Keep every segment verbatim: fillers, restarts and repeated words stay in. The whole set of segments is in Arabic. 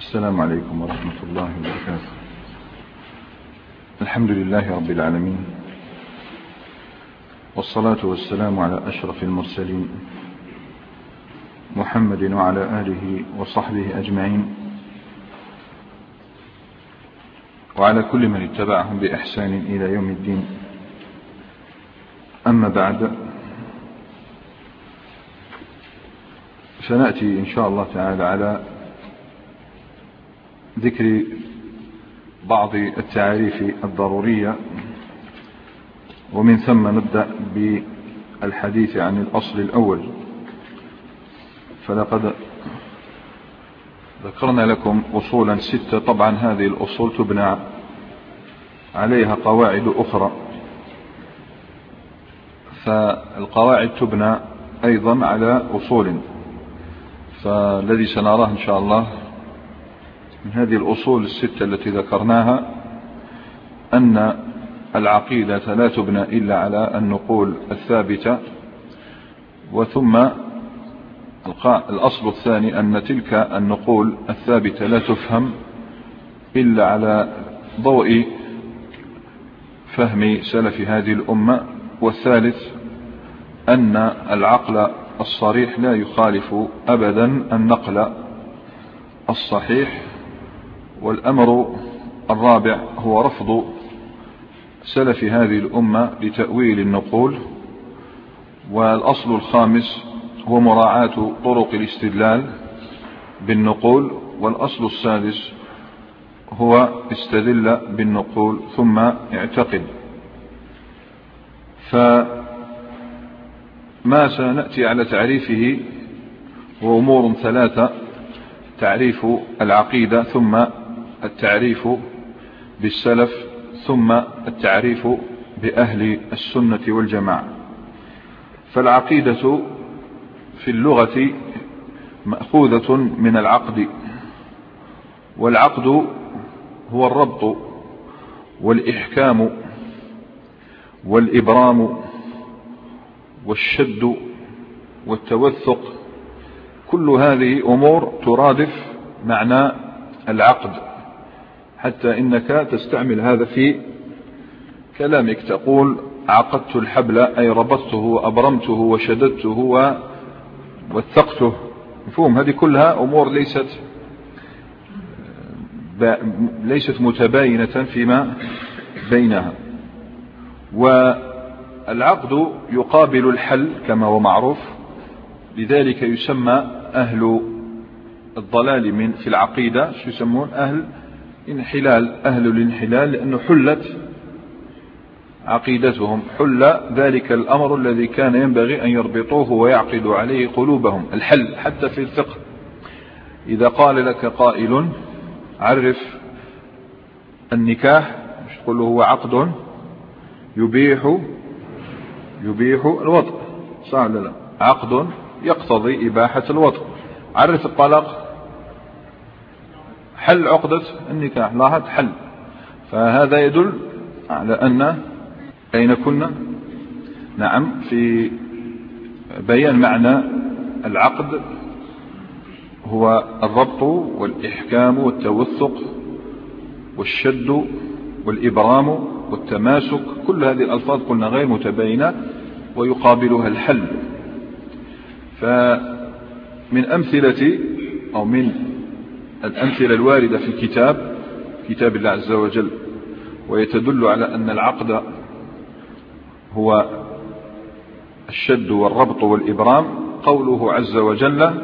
السلام عليكم ورحمة الله وبركاته. الحمد لله رب العالمين، والصلاة والسلام على أشرف المرسلين محمد وعلى آله وصحبه أجمعين، وعلى كل من اتبعهم بإحسان إلى يوم الدين. أما بعد، فنأتي إن شاء الله تعالى على ذكر بعض التعاريف الضرورية، ومن ثم نبدأ بالحديث عن الأصل الأول. فلقد ذكرنا لكم أصولا ستة، طبعا هذه الأصول تبنى عليها قواعد أخرى، فالقواعد تبنى أيضا على أصول. فالذي سنراه إن شاء الله من هذه الأصول الستة التي ذكرناها أن العقيدة لا تبنى إلا على النقول الثابتة، وثم الأصل الثاني أن تلك النقول الثابتة لا تفهم إلا على ضوء فهم سلف هذه الأمة. والثالث أن العقل الصريح لا يخالف أبدا النقل الصحيح. والأمر الرابع هو رفض سلف هذه الأمة لتأويل النقول. والأصل الخامس هو مراعاة طرق الاستدلال بالنقول. والأصل السادس هو استدل بالنقول ثم اعتقد. فما سنأتي على تعريفه هو أمور ثلاثة: تعريف العقيدة، ثم التعريف بالسلف، ثم التعريف بأهل السنة والجماعة. فالعقيدة في اللغة مأخوذة من العقد، والعقد هو الربط والإحكام والإبرام والشد والتوثق. كل هذه أمور ترادف معنى العقد، حتى إنك تستعمل هذا في كلامك، تقول عقدت الحبل، أي ربطته وأبرمته وشددته ووثقته. مفهوم؟ هذه كلها أمور ليست ليست متباينة فيما بينها. والعقد يقابل الحل كما هو معروف، لذلك يسمى أهل الضلال من في العقيدة شو يسمون؟ أهل انحلال، أهل الانحلال، لأنه حلت عقيدتهم، حل ذلك الأمر الذي كان ينبغي أن يربطوه ويعقدوا عليه قلوبهم. الحل حتى في الفقه، إذا قال لك قائل عرف النكاح، مش تقول له هو عقد يبيح يبيح الوطء، صح ولا لا؟ عقد يقتضي إباحة الوطء. عرف الطلاق، حل عقدة النكاح، لاحظ حل. فهذا يدل على أن أين كنا؟ نعم، في بيان معنى العقد هو الربط والإحكام والتوثق والشد والإبرام والتماسك. كل هذه الألفاظ قلنا غير متباينة، ويقابلها الحل. فمن أمثلة أو من الأمثلة الواردة في كتاب كتاب الله عز وجل ويتدل على أن العقد هو الشد والربط والإبرام، قوله عز وجل: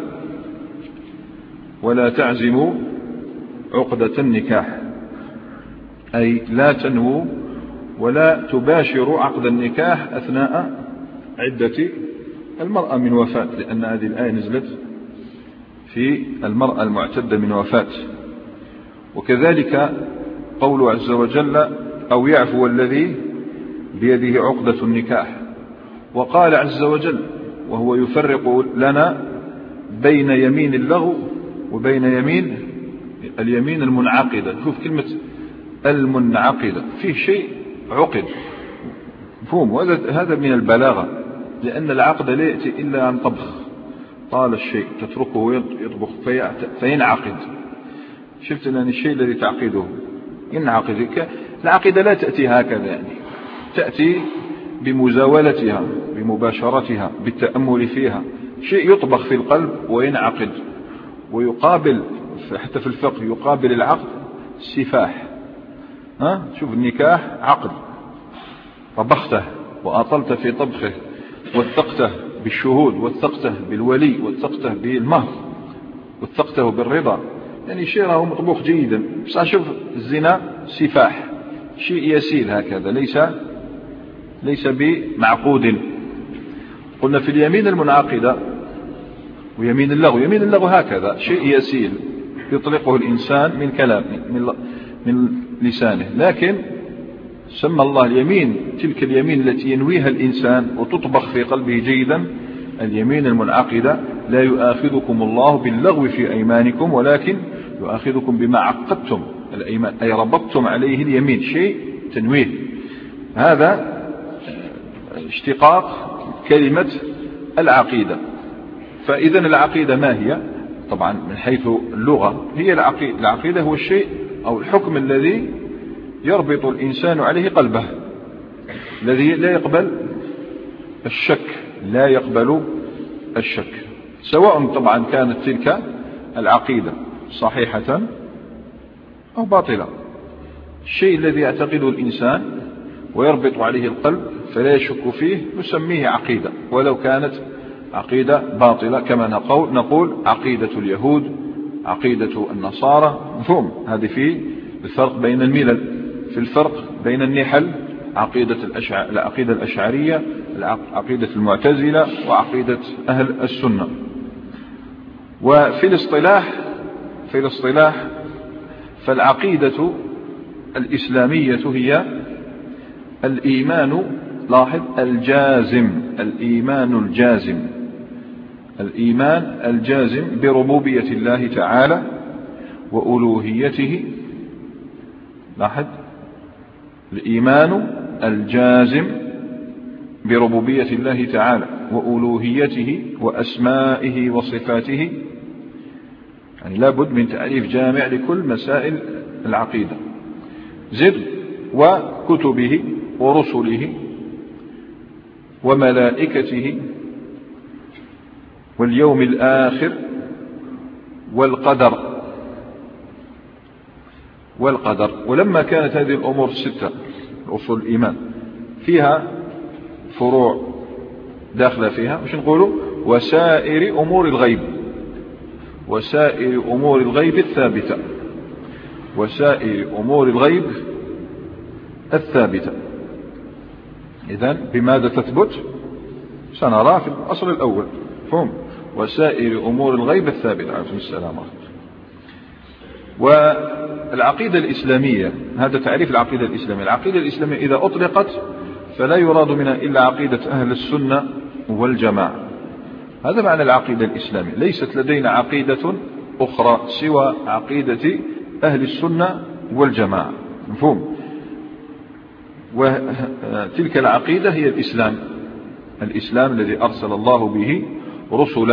ولا تعزموا عقدة النكاح، أي لا تنووا ولا تباشروا عقد النكاح أثناء عدة المرأة من وفاة، لأن هذه الآية نزلت في المرأة المعتدة من وفاة. وكذلك قوله عز وجل: أو يعفو الذي بيده عقدة النكاح. وقال عز وجل وهو يفرق لنا بين يمين اللغو وبين يمين اليمين المنعقدة. شوف كلمة المنعقدة، فيه شيء عقد، مفهوم؟ وهذا من البلاغة، لأن العقد لا يأتي إلا عن طبخ. طال الشيء تتركه يطبخ فينعقد. شفت أن الشيء الذي تعقده ينعقد. العقيدة لا تأتي هكذا، يعني تأتي بمزاولتها، بمباشرتها، بالتأمل فيها. شيء يطبخ في القلب وينعقد، ويقابل حتى في الفقه يقابل العقد السفاح. ها شوف النكاح عقد، طبخته وأطلت في طبخه، وثقته بالشهود، وثقته بالولي، وثقته بالمهر، وثقته بالرضا، يعني شيء راهو مطبوخ جيدا. بس شوف الزنا سفاح، شيء يسيل هكذا، ليس ليس بمعقود. قلنا في اليمين المنعقدة ويمين اللغو، يمين اللغو هكذا شيء يسيل يطلقه الإنسان من كلام من, من لسانه، لكن سمى الله اليمين تلك اليمين التي ينويها الإنسان وتطبخ في قلبه جيدا اليمين المنعقدة. لا يؤاخذكم الله باللغو في أيمانكم ولكن يؤاخذكم بما عقدتم الأيمان، أي ربطتم عليه اليمين، شيء تنويه. هذا اشتقاق كلمة العقيدة. فإذا العقيدة ما هي؟ طبعا من حيث اللغة هي العقيدة. العقيدة هو الشيء أو الحكم الذي يربط الإنسان عليه قلبه، الذي لا يقبل الشك، لا يقبل الشك، سواء طبعا كانت تلك العقيدة صحيحة أو باطلة. الشيء الذي يعتقده الإنسان ويربط عليه القلب فلا يشك فيه نسميه عقيدة، ولو كانت عقيدة باطلة، كما نقول, نقول عقيدة اليهود، عقيدة النصارى. مفهوم؟ هذه في الفرق بين الملل، في الفرق بين النحل، عقيدة الأشع... العقيدة الأشعرية، عقيدة المعتزلة، وعقيدة أهل السنة. وفي الاصطلاح في الاصطلاح فالعقيدة الإسلامية هي الإيمان، لاحظ، الجازم، الإيمان الجازم، الإيمان الجازم بربوبية الله تعالى وألوهيته. لاحظ، الإيمان الجازم بربوبية الله تعالى وألوهيته وأسمائه وصفاته، يعني لابد من تعريف جامع لكل مسائل العقيدة. زد وكتبه ورسله وملائكته واليوم الآخر والقدر والقدر. ولما كانت هذه الأمور الستة أصول الإيمان فيها فروع داخلة فيها، مش نقولوا وسائر أمور الغيب، وسائر أمور الغيب الثابتة، وسائر أمور الغيب الثابتة. إذن بماذا تثبت؟ سنرى في الأصل الأول، فهم وسائر أمور الغيب الثابتة. عليه السلام. والعقيدة الإسلامية، هذا تعريف العقيدة الإسلامية. العقيدة الإسلامية إذا أطلقت فلا يراد منها إلا عقيدة أهل السنة والجماعة. هذا معنى العقيدة الإسلامية. ليست لدينا عقيدة أخرى سوى عقيدة أهل السنة والجماعة. مفهوم؟ وتلك العقيدة هي الإسلام، الإسلام الذي أرسل الله به رسله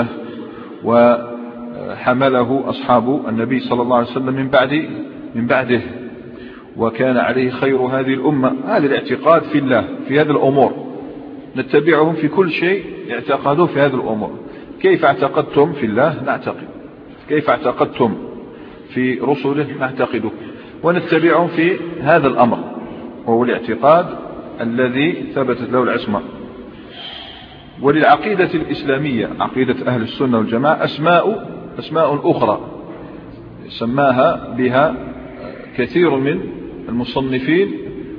وحمله أصحاب النبي صلى الله عليه وسلم من بعد من بعده، وكان عليه خير هذه الأمة. هذا الاعتقاد في الله في هذه الأمور، نتبعهم في كل شيء اعتقدوا في هذه الأمور. كيف اعتقدتم في الله نعتقد، كيف اعتقدتم في رسله نعتقده، ونتبعهم في هذا الأمر، وهو الاعتقاد الذي ثبتت له العصمة. وللعقيدة الإسلامية عقيدة أهل السنة والجماعة أسماء أسماء أخرى سماها بها كثير من المصنفين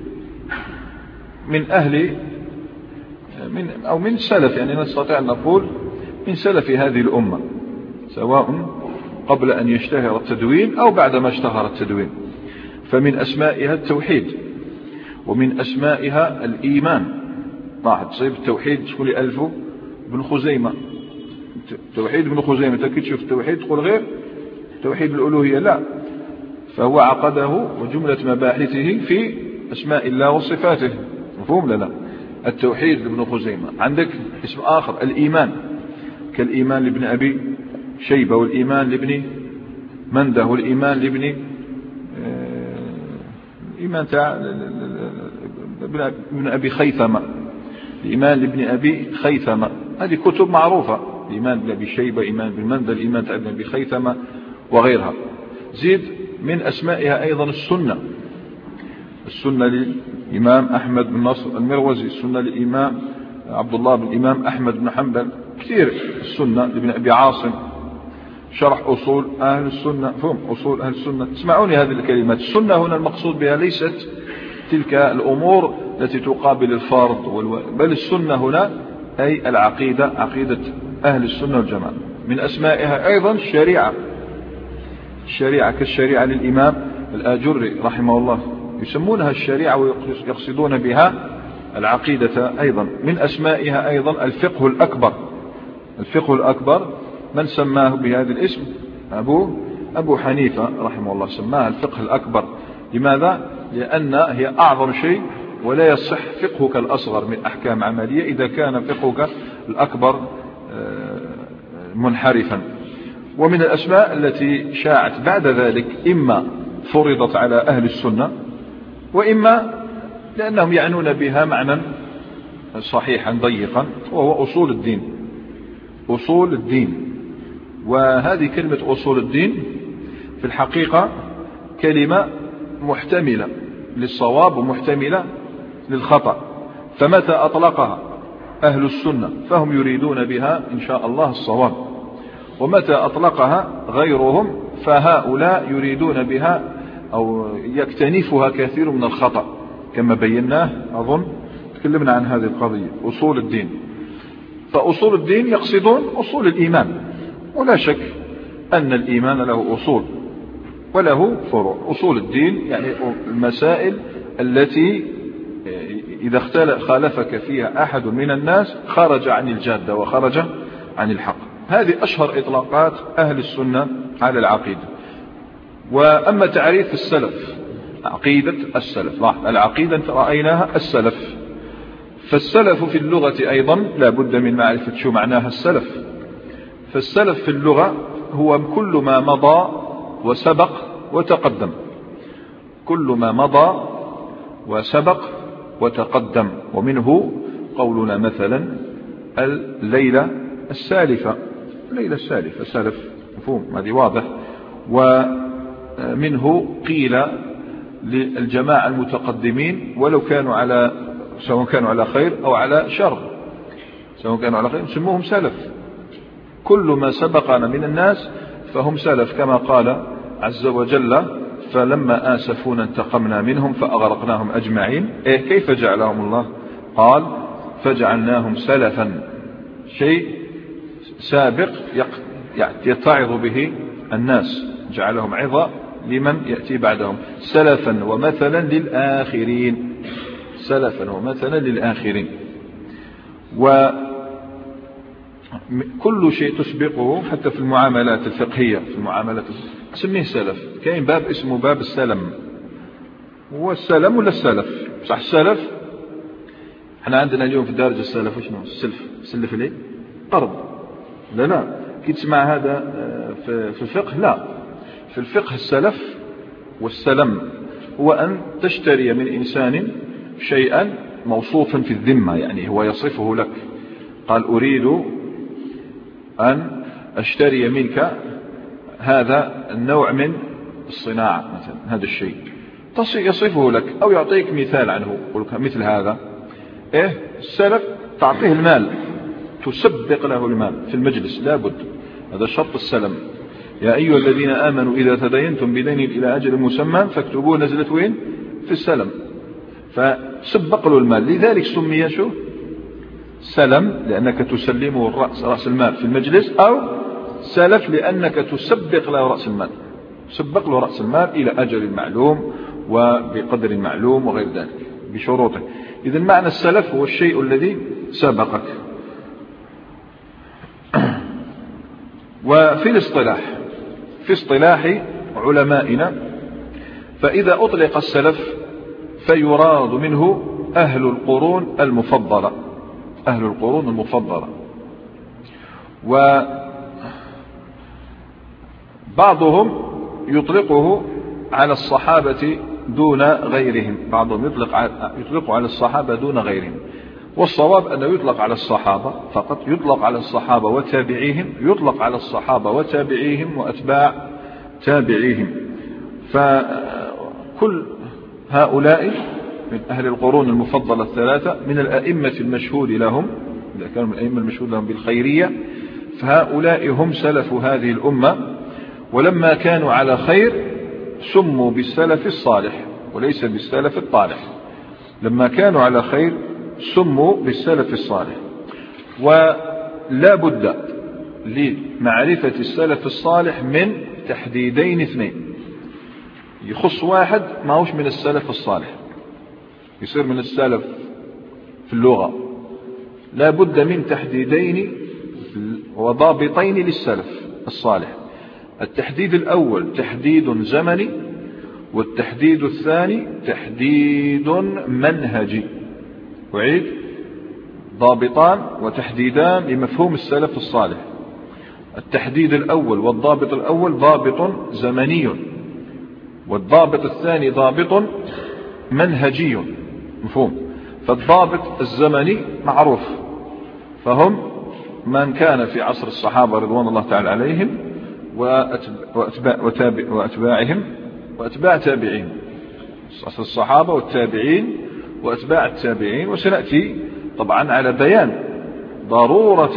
من أهل من أو من سلف، يعني نستطيع أن نقول من سلف هذه الأمة، سواء قبل أن يشتهر التدوين أو بعدما اشتهر التدوين. فمن أسمائها التوحيد، ومن أسمائها الإيمان. لاحظ تصيب التوحيد تقول ألف بن خزيمة، توحيد ابن خزيمة تأكد تشوف التوحيد تقول غير توحيد الألوهية، لا، فهو عقده وجملة مباحثه في أسماء الله وصفاته. مفهوم؟ لا لا التوحيد ابن خزيمة. عندك اسم آخر الإيمان، كالإيمان لابن أبي شيبة، والإيمان لابن منده الإيمان لابن الإيمان تاع ابن أبي خيثمة، الإيمان لابن أبي خيثمة، هذه كتب معروفة، الإيمان بن أبي شيبة، إيمان بن منده، الإيمان تاع ابن أبي خيثمة وغيرها. زيد من أسمائها أيضا السنة، السنة للإمام أحمد بن نصر المروزي، السنة للإمام عبد الله بن الإمام أحمد بن حنبل، كثير السنة لابن أبي عاصم، شرح أصول أهل السنة، فهم أصول أهل السنة. اسمعوني هذه الكلمات، السنة هنا المقصود بها ليست تلك الأمور التي تقابل الفرض والو... بل السنة هنا أي العقيدة، عقيدة أهل السنة والجماعة. من أسمائها أيضا الشريعة، الشريعة كالشريعة للإمام الآجري رحمه الله، يسمونها الشريعة ويقصدون بها العقيدة أيضا. من أسمائها أيضا الفقه الأكبر، الفقه الأكبر من سماه بهذا الاسم أبو, أبو حنيفة رحمه الله، سماها الفقه الأكبر. لماذا؟ لأن هي أعظم شيء، ولا يصح فقهك الأصغر من أحكام عملية إذا كان فقهك الأكبر منحرفا. ومن الأسماء التي شاعت بعد ذلك إما فرضت على أهل السنة، وإما لأنهم يعنون بها معنى صحيحا ضيقا، وهو أصول الدين، أصول الدين. وهذه كلمة أصول الدين في الحقيقة كلمة محتملة للصواب ومحتملة للخطأ، فمتى أطلقها أهل السنة فهم يريدون بها إن شاء الله الصواب، ومتى أطلقها غيرهم فهؤلاء يريدون بها أو يكتنفها كثير من الخطأ، كما بيناه أظن تكلمنا عن هذه القضية. أصول الدين، فأصول الدين يقصدون أصول الإيمان، ولا شك أن الإيمان له أصول وله فروع. أصول الدين يعني المسائل التي إذا خالفك فيها أحد من الناس خرج عن الجادة وخرج عن الحق. هذه أشهر إطلاقات أهل السنة على العقيدة. وأما تعريف السلف، عقيدة السلف، العقيدة رأيناها السلف، فالسلف في اللغة أيضا لا بد من معرفة شو معناها السلف. فالسلف في اللغة هو كل ما مضى وسبق وتقدم، كل ما مضى وسبق وتقدم. ومنه قولنا مثلا الليلة السالفة، الليلة السالفة سلف، مفهوم، هذه واضح. ومنه قيل للجماعة المتقدمين ولو كانوا على، سواء كانوا على خير أو على شر، سواء كانوا على خير نسموهم سلف. كل ما سبقنا من الناس فهم سلف، كما قال عز وجل فلما آسفونا انتقمنا منهم فأغرقناهم أجمعين. إيه كيف جعلهم الله؟ قال فجعلناهم سلفا، شيء سابق يتعظ به الناس، جعلهم عظة لمن يأتي بعدهم، سلفا ومثلا للآخرين، سلفا ومثلا للآخرين. وكل شيء تسبقه حتى في المعاملات الفقهية، في المعاملات سميه سلف. كاين باب اسمه باب السلم، هو السلم ولا السلف؟ صح السلف. احنا عندنا اليوم في الدارجة السلف وشنو السلف؟ سلف ليه؟ قرض. لا لا، كي تسمع هذا في الفقه، لا، في الفقه السلف والسلم هو أن تشتري من إنسان شيئا موصوفا في الذمة، يعني هو يصفه لك، قال أريد أن أشتري منك هذا النوع من الصناعة مثلا، هذا الشيء يصفه لك أو يعطيك مثال عنه، يقول لك مثل هذا. إيه السلف تعطيه المال، تسبق له المال في المجلس، لابد، هذا شرط السلم. يا أيها الذين آمنوا إذا تدينتم بدين إلى أجل مسمى فاكتبوه، نزلت وين؟ في السلم، فسبق له المال، لذلك سمي شو سلم، لأنك تسلمه الرأس، رأس المال في المجلس، أو سلف لأنك تسبق له رأس المال، تسبق له رأس المال إلى أجل معلوم وبقدر معلوم وغير ذلك بشروطه. إذن معنى السلف هو الشيء الذي سبقك. وفي الاصطلاح، في اصطلاح علمائنا، فإذا أطلق السلف فيراد منه أهل القرون المفضلة، أهل القرون المفضلة. وبعضهم يطلقه على الصحابة دون غيرهم، بعضهم يطلق يطلق على الصحابة دون غيرهم، والصواب أنه يطلق على الصحابة فقط، يطلق على الصحابة وتابعيهم، يطلق على الصحابة وتابعيهم وأتباع تابعيهم. فكل هؤلاء من أهل القرون المفضلة الثلاثة من الأئمة المشهود لهم، إذا كانوا من الأئمة المشهود لهم بالخيرية، فهؤلاء هم سلف هذه الأمة، ولما كانوا على خير سموا بالسلف الصالح وليس بالسلف الطالح. لما كانوا على خير سموا بالسلف الصالح. ولا بد لمعرفة السلف الصالح من تحديدين اثنين. يخص واحد ما هوش من السلف الصالح يصير من السلف في اللغة، لا بد من تحديدين وضابطين للسلف الصالح. التحديد الأول تحديد زمني، والتحديد الثاني تحديد منهجي. أعيد: ضابطان وتحديدان لمفهوم السلف الصالح. التحديد الأول والضابط الأول ضابط زمني، والضابط الثاني ضابط منهجي. مفهوم؟ فالضابط الزمني معروف، فهم من كان في عصر الصحابة رضوان الله تعالى عليهم وأتباع وأتباعهم وأتباع تابعين، عصر الصحابة والتابعين وأتباع التابعين. وسنأتي طبعا على بيان ضرورة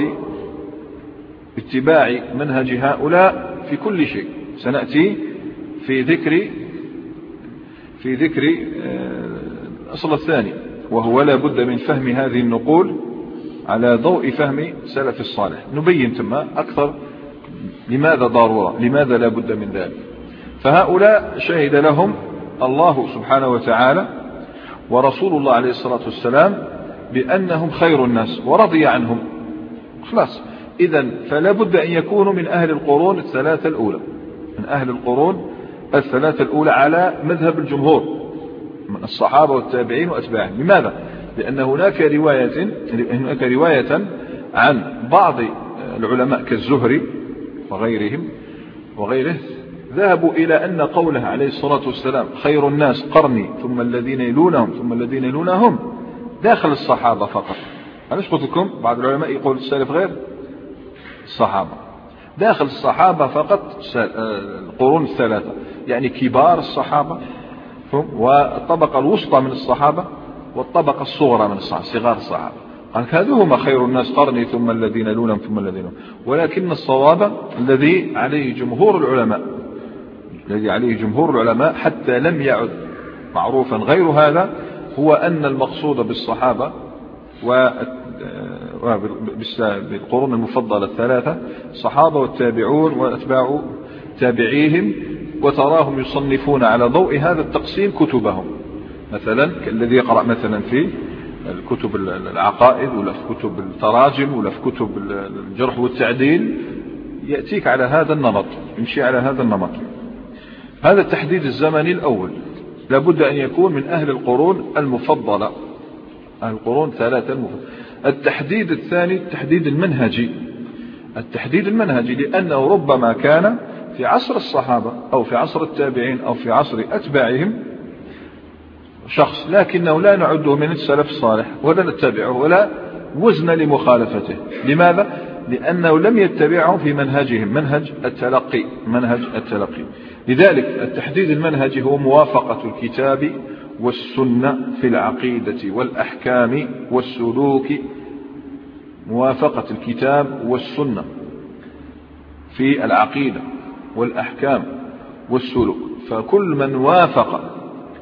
اتباع منهج هؤلاء في كل شيء. سنأتي في ذكر في ذكر الأصل الثاني، وهو لا بد من فهم هذه النقول على ضوء فهم سلف الصالح. نبين ثم أكثر لماذا ضرورة، لماذا لا بد من ذلك. فهؤلاء شهد لهم الله سبحانه وتعالى ورسول الله عليه الصلاة والسلام بأنهم خير الناس ورضي عنهم، خلاص. إذن فلا بد أن يكونوا من أهل القرون الثلاثة الأولى، من أهل القرون الثلاثة الأولى على مذهب الجمهور من الصحابة والتابعين وأتباعهم. لماذا؟ لأن هناك رواية هناك رواية عن بعض العلماء كالزهري وغيرهم وغيره ذهبوا إلى أن قوله عليه الصلاة والسلام خير الناس قرني ثم الذين يلونهم ثم الذين يلونهم داخل الصحابة فقط. أنا ايش قلت لكم؟ بعض العلماء يقول السلف غير الصحابة، داخل الصحابة فقط القرون الثلاثة، يعني كبار الصحابة والطبقة الوسطى من الصحابة والطبقة الصغرى من الصحابة، صغار الصحابة. قال هذو هم خير الناس قرني ثم الذين يلونهم ثم الذين يلونهم. ولكن الصواب الذي عليه جمهور العلماء الذي عليه جمهور العلماء حتى لم يعد معروفا غير هذا، هو أن المقصود بالصحابة وبالقرون المفضلة الثلاثة الصحابة والتابعون وأتباع تابعيهم، وتراهم يصنفون على ضوء هذا التقسيم كتبهم، مثلا كالذي يقرأ مثلا في الكتب العقائد ولا في كتب التراجم ولا في كتب الجرح والتعديل، يأتيك على هذا النمط، يمشي على هذا النمط. هذا التحديد الزمني الأول لابد أن يكون من أهل القرون المفضلة، أهل القرون ثلاثة المفضلة. التحديد الثاني التحديد المنهجي، التحديد المنهجي لأنه ربما كان في عصر الصحابة أو في عصر التابعين أو في عصر أتباعهم شخص، لكنه لا نعده من السلف الصالح ولا نتبعه ولا وزن لمخالفته. لماذا؟ لأنه لم يتبعه في منهجهم، منهج التلقي منهج التلقي. لذلك التحديد المنهجي هو موافقة الكتاب والسنة في العقيدة والأحكام والسلوك، موافقة الكتاب والسنة في العقيدة والأحكام والسلوك. فكل من وافق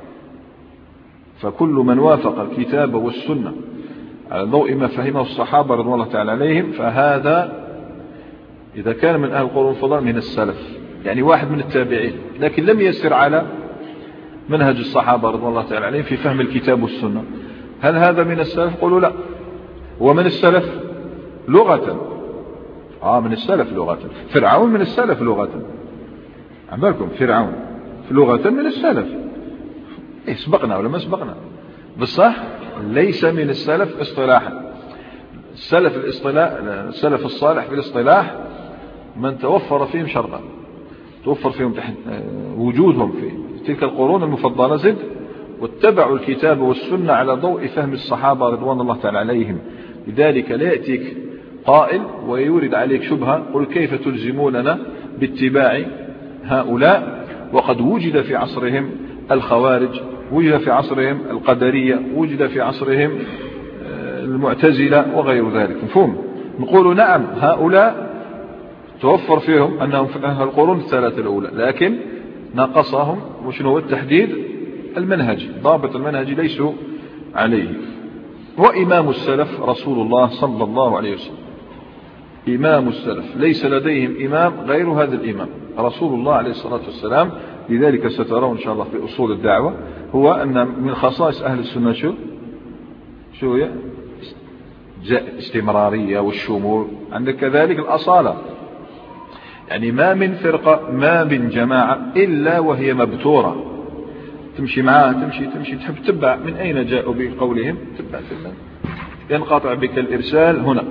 فكل من وافق الكتاب والسنة على ضوء ما فهمه الصحابة رضوان الله تعالى عليهم، فهذا إذا كان من أهل القرون الفضلاء من السلف، يعني واحد من التابعين لكن لم يسر على منهج الصحابة رضوان الله تعالى عليهم في فهم الكتاب والسنة، هل هذا من السلف؟ قولوا لا. هو من السلف لغة، آه من السلف لغة. فرعون من السلف لغة، عم بالكم فرعون في لغة من السلف. إيه سبقنا ولا ما سبقنا؟ بالصح ليس من السلف اصطلاحا. السلف الاصطلاح السلف الصالح في الاصطلاح من توفر فيهم شرطا، توفر فيهم تحت وجودهم في تلك القرون المفضلة زد واتبعوا الكتاب والسنة على ضوء فهم الصحابة رضوان الله تعالى عليهم. لذلك لا يأتيك قائل ويورد عليك شبهة قل كيف تلزموننا باتباع هؤلاء وقد وجد في عصرهم الخوارج، وجد في عصرهم القدرية، وجد في عصرهم المعتزلة وغير ذلك. مفهوم؟ نقول نعم هؤلاء توفر فيهم أنهم في القرون الثلاثة الأولى، لكن ناقصهم وشنو التحديد المنهج، ضابط المنهج ليسوا عليه. وإمام السلف رسول الله صلى الله عليه وسلم، إمام السلف ليس لديهم إمام غير هذا الإمام رسول الله عليه الصلاة والسلام. لذلك سترون إن شاء الله في أصول الدعوة هو أن من خصائص أهل السنة شو شو هي استمرارية والشمول، عندك كذلك الأصالة، يعني ما من فرقة ما من جماعة إلا وهي مبتورة، تمشي معاه تمشي تمشي تحب تتبع من أين جاءوا بقولهم، تتبع تتبع ينقطع بك الإرسال هنا،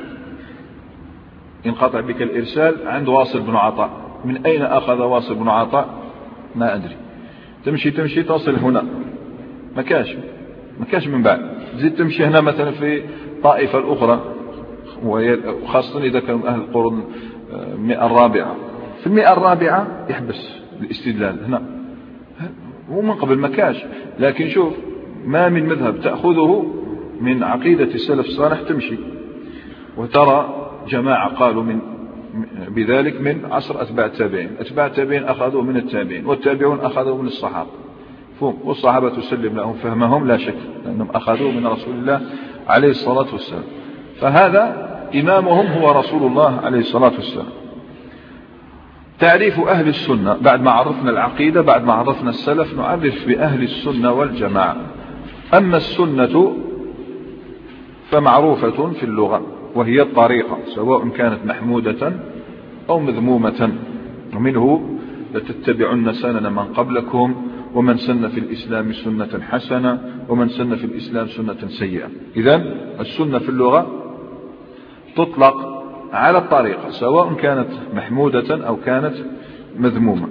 ينقطع بك الإرسال عند واصل بن عطاء، من أين أخذ واصل بن عطاء ما أدري، تمشي تمشي تصل هنا ما كاش ما كاش من بعد، زيد تمشي هنا مثلا في طائفة الأخرى وخاصة إذا كانوا أهل القرون المئة الرابعة، في المئة الرابعة يحبس الاستدلال هنا ومن قبل ما كاش. لكن شوف ما من مذهب تأخذه من عقيدة السلف الصالح تمشي، وترى جماعة قالوا من بذلك من عصر أتباع التابعين، أتباع التابعين أخذوا من التابعين، والتابعون أخذوا من الصحابة، والصحابة تسلم لهم فهمهم لا شك لأنهم أخذوا من رسول الله عليه الصلاة والسلام. فهذا إمامهم هو رسول الله عليه الصلاة والسلام. تعريف أهل السنة بعد ما عرفنا العقيدة، بعد ما عرفنا السلف، نعرف بأهل السنة والجماعة. أما السنة فمعروفة في اللغة وهي الطريقة سواء كانت محمودة أو مذمومة، ومنه لتتبعن سنن من قبلكم ومن سن في الإسلام سنة حسنة ومن سن في الإسلام سنة سيئة. إذن السنة في اللغة تطلق على الطريقة سواء كانت محمودة أو كانت مذمومة.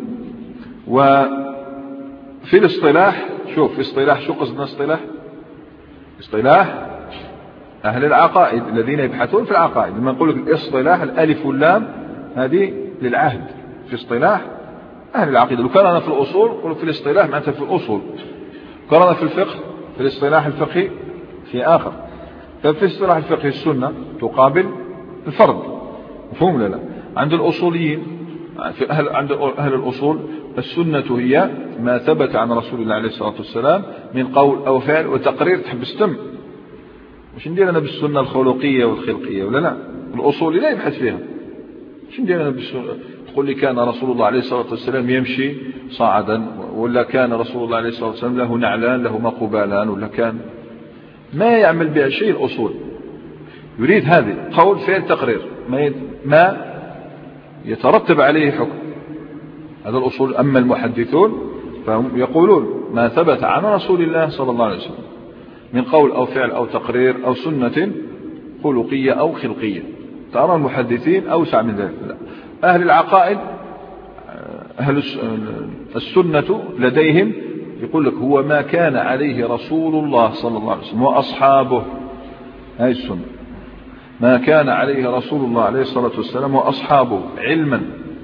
وفي الاصطلاح شوف في اصطلاح شو قصدنا اصطلاح اصطلاح أهل العقائد الذين يبحثون في العقائد. لما نقول لك الاصطلاح الألف واللام هذه للعهد في اصطلاح أهل العقيدة. لو كان أنا في الأصول قل في الاصطلاح معناتها في الأصول، كان أنا في الفقه في الاصطلاح الفقهي في آخر. ففي الاصطلاح الفقهي السنة تقابل الفرد، مفهوم لا لا؟ عند الأصوليين في أهل عند أهل الأصول السنة هي ما ثبت عن رسول الله عليه الصلاة والسلام من قول أو فعل وتقرير تحبس تم. مش ندير أنا بالسنة الخلقية والخلقية ولا لا؟ الأصولي لا يبحث فيها. مش ندير أنا بالسنة تقول لي كان رسول الله عليه الصلاة والسلام يمشي صاعدا، ولا كان رسول الله عليه الصلاة والسلام له نعلان له مقبالان، ولا كان ما يعمل بها شيء. الأصول يريد هذه قول فعل تقرير ما ما يترتب عليه حكم، هذا الأصول. أما المحدثون فهم يقولون ما ثبت عن رسول الله صلى الله عليه وسلم من قول أو فعل أو تقرير أو سنة خلقية أو خلقية. ترى المحدثين أوسع من ذلك. لا. أهل العقائد أهل السنة لديهم يقول لك هو ما كان عليه رسول الله صلى الله عليه وسلم وأصحابه، هذه السنة ما كان عليه رسول الله عليه الصلاة والسلام وأصحابه علما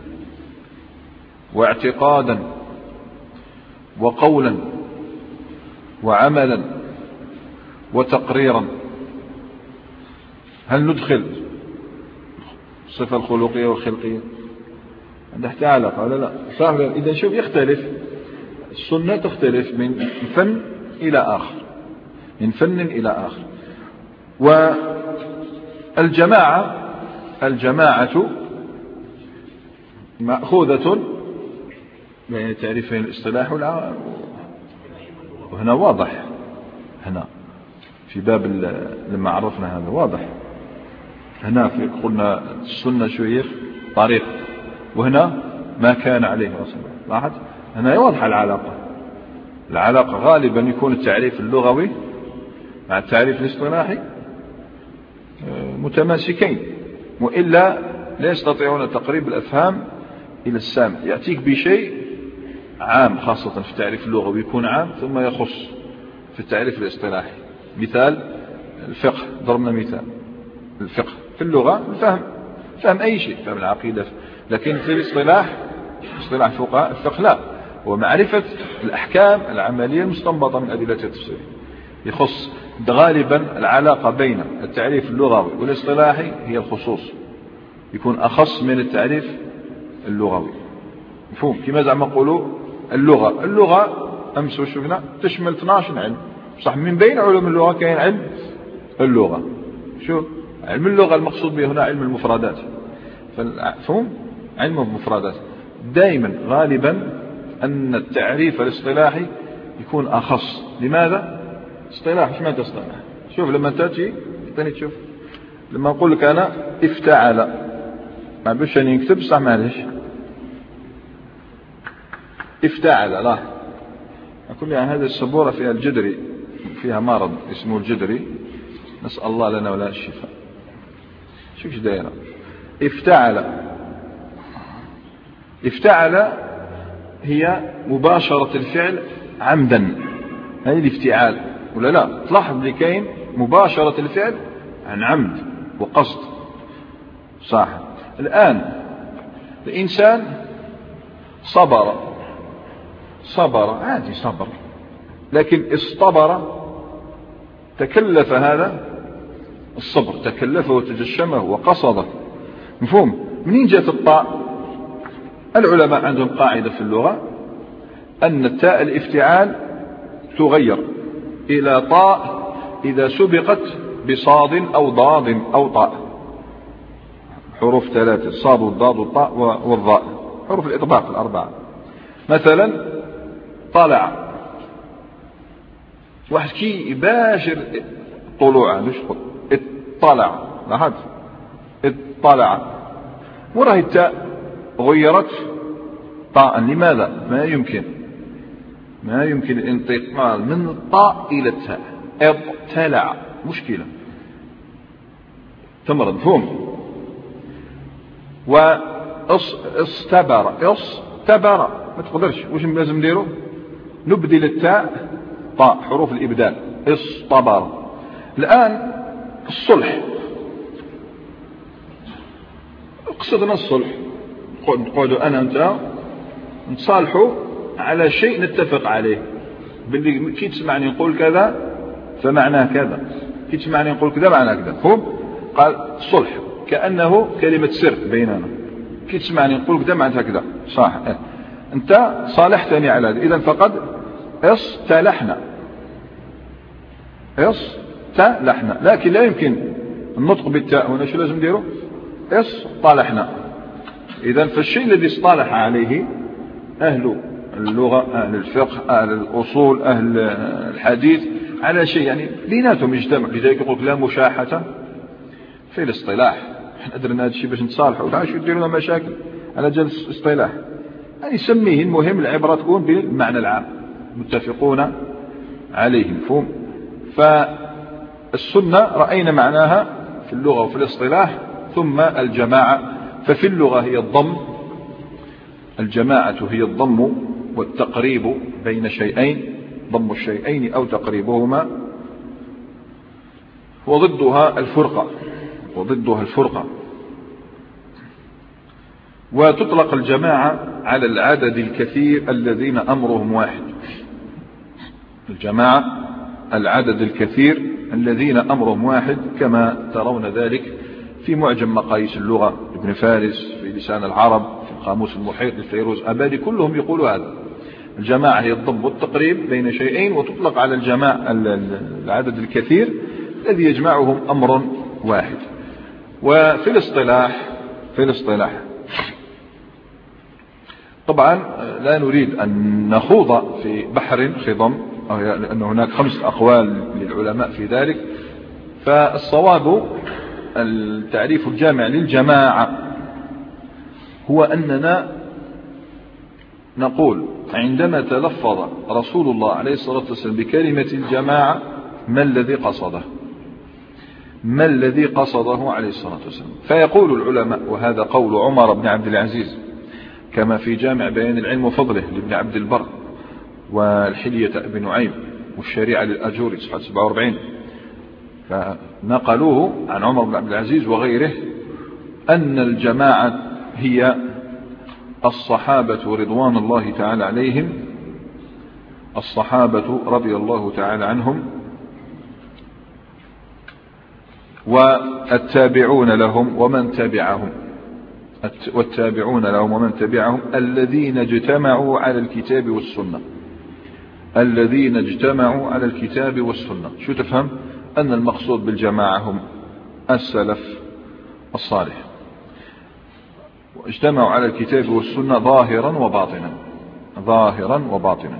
واعتقادا وقولا وعملا وتقريرا. هل ندخل الصفة الخلقية والخلقية؟ عندها حتى علاقة ولا لا؟ صح. إذا شوف يختلف السنة تختلف من فن إلى آخر، من فن إلى آخر. والجماعة الجماعة مأخوذة يعني تعريفين الاصطلاح وهنا واضح، هنا في باب لما عرفنا هذا واضح. هنا في قلنا السنة شوية طريق، وهنا ما كان عليه رسول الله. لاحظ هنا واضحة العلاقة. العلاقة غالبا يكون التعريف اللغوي مع التعريف الاصطلاحي متماسكين، وإلا لا يستطيعون تقريب الأفهام إلى السامع، يأتيك بشيء عام خاصة في التعريف اللغوي يكون عام ثم يخص في التعريف الاصطلاحي. مثال الفقه، ضربنا مثال الفقه في اللغة الفهم، فهم أي شيء، فهم العقيدة، لكن في الاصطلاح اصطلاح فقهاء الفقه لا، هو معرفة الأحكام العملية المستنبطة من أدلة التفسير، يخص غالبا العلاقة بين التعريف اللغوي والاصطلاحي هي الخصوص، يكون أخص من التعريف اللغوي. مفهوم؟ كما زعما نقولوا اللغة اللغة أمس وشفنا تشمل اثنا عشر علم، صح؟ من بين علوم اللغة كاين علم اللغة. شو علم اللغة المقصود به هنا؟ علم المفردات. فهم علم المفردات دائما غالبا أن التعريف الاصطلاحي يكون أخص. لماذا؟ اصطلاح ايش معنى اصطلاح؟ شوف لما تأتي ثاني تشوف لما أقول لك أنا افتعل، ما بش أن يكتب صح معلش افتعل لا أقول لها هذه السبورة فيها الجدري، فيها مرض اسمه الجدري، نسأل الله لنا ولا الشفاء. شوف ايش دايره افتعل. افتعل هي مباشرة الفعل عمدا، هذه الافتعال ولا لا؟ تلاحظ اللي كاين مباشرة الفعل عن عمد وقصد، صح؟ الآن الإنسان صبر، صبر عادي صبر، لكن اصطبر تكلف هذا الصبر، تكلفه وتجشمه وقصده. مفهوم؟ منين جاءت الطاء؟ العلماء عندهم قاعدة في اللغة أن التاء الافتعال تغير إلى طاء إذا سبقت بصاد أو ضاد أو طاء، حروف ثلاثة، الصاد والضاد والطاء والضاء، حروف الإطباق الأربعة. مثلا طلع، واحد كي يباشر طلوعه مش اطلع، لاحظت اطلع، وراه التاء غيرت طاء. لماذا؟ ما يمكن ما يمكن الانتقال من الطاء إلى التاء. ابتلع مشكلة تمرض. فهم؟ واستبر، استبر ما تقدرش، وش لازم نديرو؟ نبدل التاء طاء، حروف الإبدال، اصطبر. الآن الصلح، قصدنا الصلح، نقعدوا أنا أنت نصالحوا على شيء نتفق عليه، باللي كي تسمعني نقول كذا فمعناه كذا، كي تسمعني نقول كذا معناه كذا. فهم؟ قال صلح كأنه كلمة سر بيننا، كي تسمعني نقول كذا معناه كذا، صح؟ اه. أنت صالحتني على هذا، إذن فقد اصطلحنا، اصطلحنا، لكن لا يمكن النطق بالتاء هنا. شو لازم نديرو؟ اصطلحنا. إذن فالشيء الذي اصطلح عليه أهل اللغة، أهل الفقه، أهل الأصول، أهل الحديث على شيء يعني بيناتهم يجتمع. لذلك يقول لا مشاحة في الاصطلاح. احنا أدرنا هذا الشيء باش نتصالحوا، لا شو يديروا لنا مشاكل على جلس اصطلاح. يعني يسميه المهم العبرة تكون بالمعنى العام متفقون عليه. مفهوم؟ فالسنة رأينا معناها في اللغة وفي الاصطلاح. ثم الجماعة، ففي اللغة هي الضم، الجماعة هي الضم والتقريب بين شيئين، ضم الشيئين أو تقريبهما، وضدها الفرقة، وضدها الفرقة. وتطلق الجماعة على العدد الكثير الذين أمرهم واحد. الجماعة العدد الكثير الذين أمرهم واحد، كما ترون ذلك في معجم مقاييس اللغة ابن فارس، في لسان العرب، في القاموس المحيط للفيروز أبادي، كلهم يقولوا هذا. الجماعة هي الضم والتقريب بين شيئين، وتطلق على الجماعة العدد الكثير الذي يجمعهم أمر واحد. وفي الاصطلاح في الاصطلاح طبعا لا نريد أن نخوض في بحر خضم، لأن هناك خمس أقوال للعلماء في ذلك. فالصواب التعريف الجامع للجماعة هو أننا نقول عندما تلفظ رسول الله عليه الصلاة والسلام بكلمة الجماعة ما الذي قصده، ما الذي قصده عليه الصلاة والسلام. فيقول العلماء، وهذا قول عمر بن عبد العزيز كما في جامع بيان العلم وفضله لابن عبد البر، والحلية ابن نعيم، والشريعة للأجوري صفحة سبعة وأربعين، فنقلوه عن عمر بن عبد العزيز وغيره أن الجماعة هي الصحابة رضوان الله تعالى عليهم، الصحابة رضي الله تعالى عنهم، والتابعون لهم ومن تبعهم، والتابعون لهم ومن تبعهم الذين اجتمعوا على الكتاب والسنة، الذين اجتمعوا على الكتاب والسنة. شو تفهم؟ أن المقصود بالجماعة هم السلف الصالح، واجتمعوا على الكتاب والسنة ظاهرا وباطنا، ظاهرا وباطنا.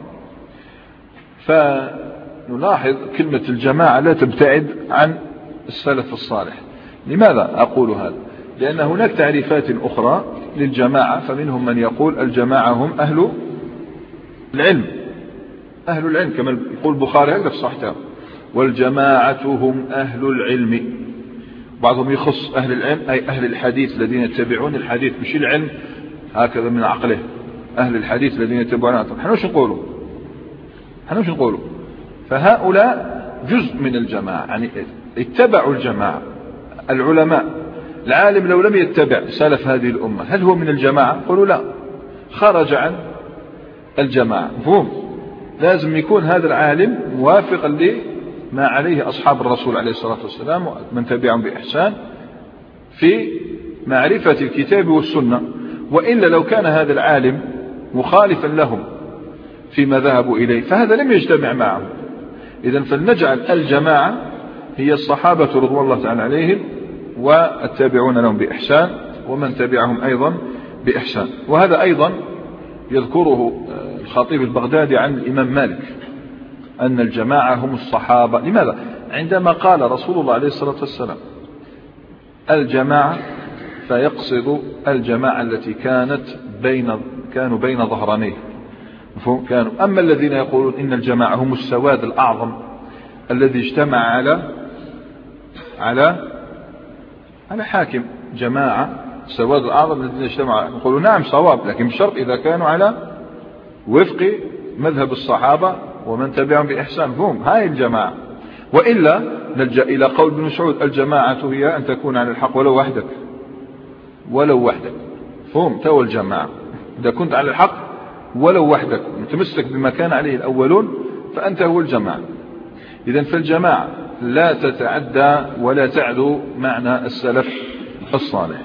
فنلاحظ كلمة الجماعة لا تبتعد عن السلف الصالح. لماذا أقول هذا؟ لأن هناك تعريفات أخرى للجماعة، فمنهم من يقول الجماعة هم أهل العلم، أهل العلم كما يقول البخاري هذا في صحيحه، والجماعة هم أهل العلم. بعضهم يخص أهل العلم أي أهل الحديث الذين يتبعون الحديث، مش العلم هكذا من عقله، أهل الحديث الذين يتبعون الحديث. احنا وش نقولوا؟ احنا وش نقولوا؟ فهؤلاء جزء من الجماعة، يعني اتبعوا الجماعة. العلماء، العالم لو لم يتبع سلف هذه الأمة هل هو من الجماعة؟ قولوا لا، خرج عن الجماعة. مفهوم؟ لازم يكون هذا العالم موافقا لما عليه أصحاب الرسول عليه الصلاة والسلام ومن تبعهم بإحسان في معرفة الكتاب والسنة، وإلا لو كان هذا العالم مخالفا لهم فيما ذهبوا إليه فهذا لم يجتمع معهم. إذن فلنجعل الجماعة هي الصحابة رضوان الله تعالى عليهم والتابعون لهم بإحسان ومن تبعهم أيضا بإحسان. وهذا أيضا يذكره الخطيب البغدادي عن الإمام مالك أن الجماعة هم الصحابة. لماذا؟ عندما قال رسول الله عليه الصلاة والسلام الجماعة فيقصد الجماعة التي كانت بين كانوا بين ظهرانيه. كانوا أما الذين يقولون إن الجماعة هم السواد الأعظم الذي اجتمع على على على حاكم، جماعة السواد الأعظم الذين اجتمعوا، يقولون نعم صواب، لكن بشرط إذا كانوا على وفق مذهب الصحابة ومن تبعهم بإحسان، هم هاي الجماعة. وإلا نلجأ إلى قول ابن مسعود الجماعة هي أن تكون على الحق ولو وحدك، ولو وحدك. فهم تو الجماعة إذا كنت على الحق ولو وحدك متمسك بما كان عليه الأولون فأنت هو الجماعة. إذن فالجماعة لا تتعدى ولا تعدو معنى السلف الصالح.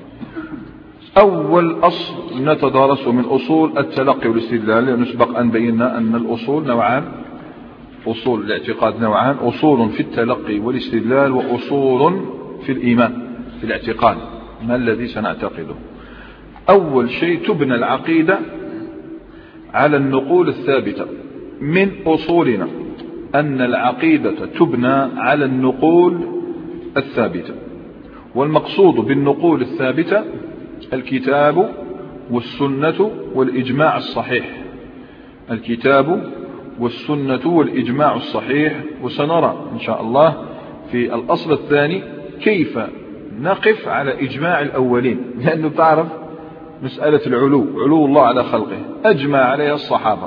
أول أصل نتدارسه من أصول التلقي والاستدلال، نسبق أن بينا أن الأصول نوعان، أصول الاعتقاد نوعان، أصول في التلقي والاستدلال وأصول في الإيمان في الاعتقاد، ما الذي سنعتقده. أول شيء تبنى العقيدة على النقول الثابتة. من أصولنا أن العقيدة تبنى على النقول الثابتة، والمقصود بالنقول الثابتة الكتاب والسنة والإجماع الصحيح، الكتاب والسنة والإجماع الصحيح. وسنرى إن شاء الله في الأصل الثاني كيف نقف على إجماع الأولين، لأنه تعرف مسألة العلو، علو الله على خلقه أجمع عليها الصحابة.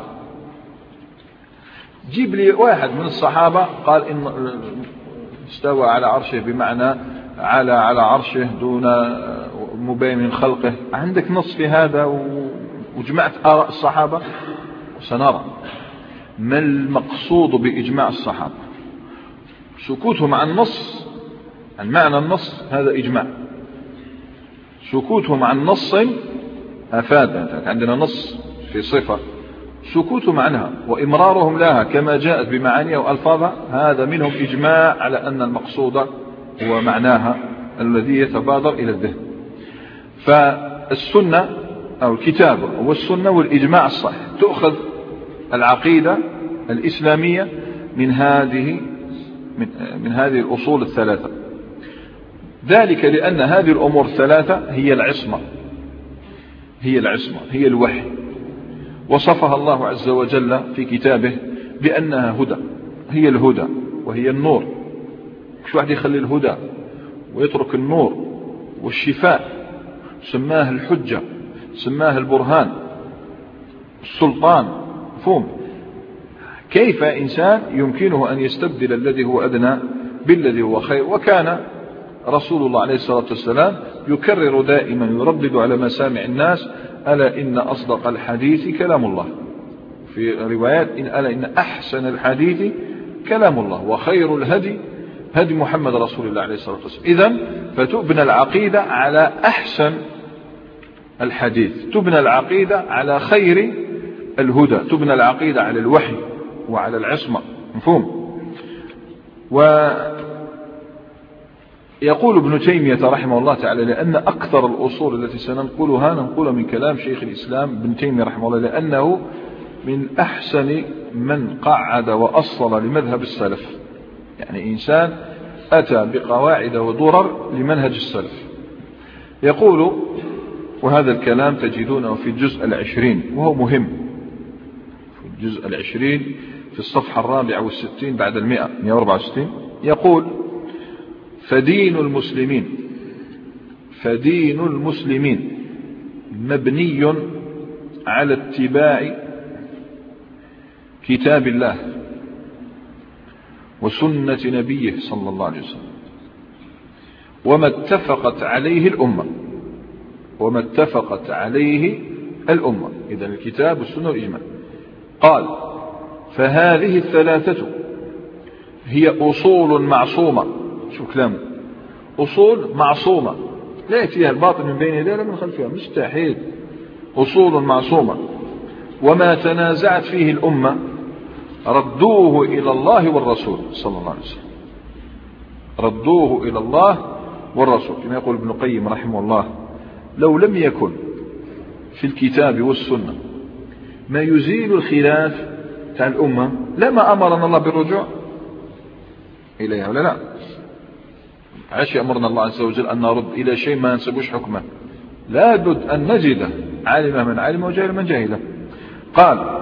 جيب لي واحد من الصحابة قال إن استوى على عرشه بمعنى على على عرشه دون مبين من خلقه، عندك نص في هذا وجمعت آراء الصحابة. سنرى ما المقصود بإجماع الصحابة. سكوتهم عن النص، عن معنى النص، هذا إجماع. سكوتهم عن نص أفاد، عندنا نص في صفة، سكوتهم عنها وإمرارهم لها كما جاءت بمعانيها وألفاظها، هذا منهم إجماع على أن المقصود هو معناها الذي يتبادر إلى الذهن. فالسنة أو الكتاب والسنة والإجماع الصحيح تأخذ العقيدة الإسلامية من هذه من, من هذه الأصول الثلاثة. ذلك لأن هذه الأمور الثلاثة هي العصمة، هي العصمة هي الوحي، وصفها الله عز وجل في كتابه بأنها هدى، هي الهدى وهي النور. مش واحد يخلي الهدى ويترك النور والشفاء، سماه الحجة. سماه البرهان، السلطان، مفهوم. كيف إنسان يمكنه أن يستبدل الذي هو أدنى بالذي هو خير؟ وكان رسول الله عليه الصلاة والسلام يكرر دائما يردد على مسامع الناس: ألا إن أصدق الحديث كلام الله. في روايات: إن ألا إن أحسن الحديث كلام الله، وخير الهدي هدي محمد رسول الله عليه الصلاة والسلام. إذن فتبنى العقيدة على أحسن الحديث، تبنى العقيدة على خير الهدى، تبنى العقيدة على الوحي وعلى العصمة، مفهوم. ويقول ابن تيمية رحمه الله تعالى: لأن أكثر الأصول التي سننقلها ننقلها من كلام شيخ الإسلام ابن تيمية رحمه الله، لأنه من أحسن من قعد وأصل لمذهب السلف، يعني إنسان أتى بقواعد ودرر لمنهج السلف. يقول، وهذا الكلام تجدونه في الجزء العشرين وهو مهم، في الجزء العشرين في الصفحة الرابعة والستين بعد المئة، مئة وأربعة وستين، يقول: فدين المسلمين فدين المسلمين مبني على اتباع كتاب الله وسنة نبيه صلى الله عليه وسلم، وما اتفقت عليه الأمة وما اتفقت عليه الأمة إذن الكتاب والسنة والإجماع. قال: فهذه الثلاثة هي أصول معصومة. شو كلامه؟ أصول معصومة لا يأتيها الباطل من بين يديها ولا من خلفها، مستحيل. أصول معصومة، وما تنازعت فيه الأمة ردوه إلى الله والرسول صلى الله عليه وسلم، ردوه إلى الله والرسول. كما يقول ابن القيم رحمه الله: لو لم يكن في الكتاب والسنة ما يزيل الخلاف تاع الأمة لما أمرنا الله بالرجوع إليها، ولا لا؟ عاش يأمرنا الله عز وجل أن نرد إلى شيء ما نسبوش حكمه؟ لا بد أن نجده عالم من علم وجاهل من جاهله. قال: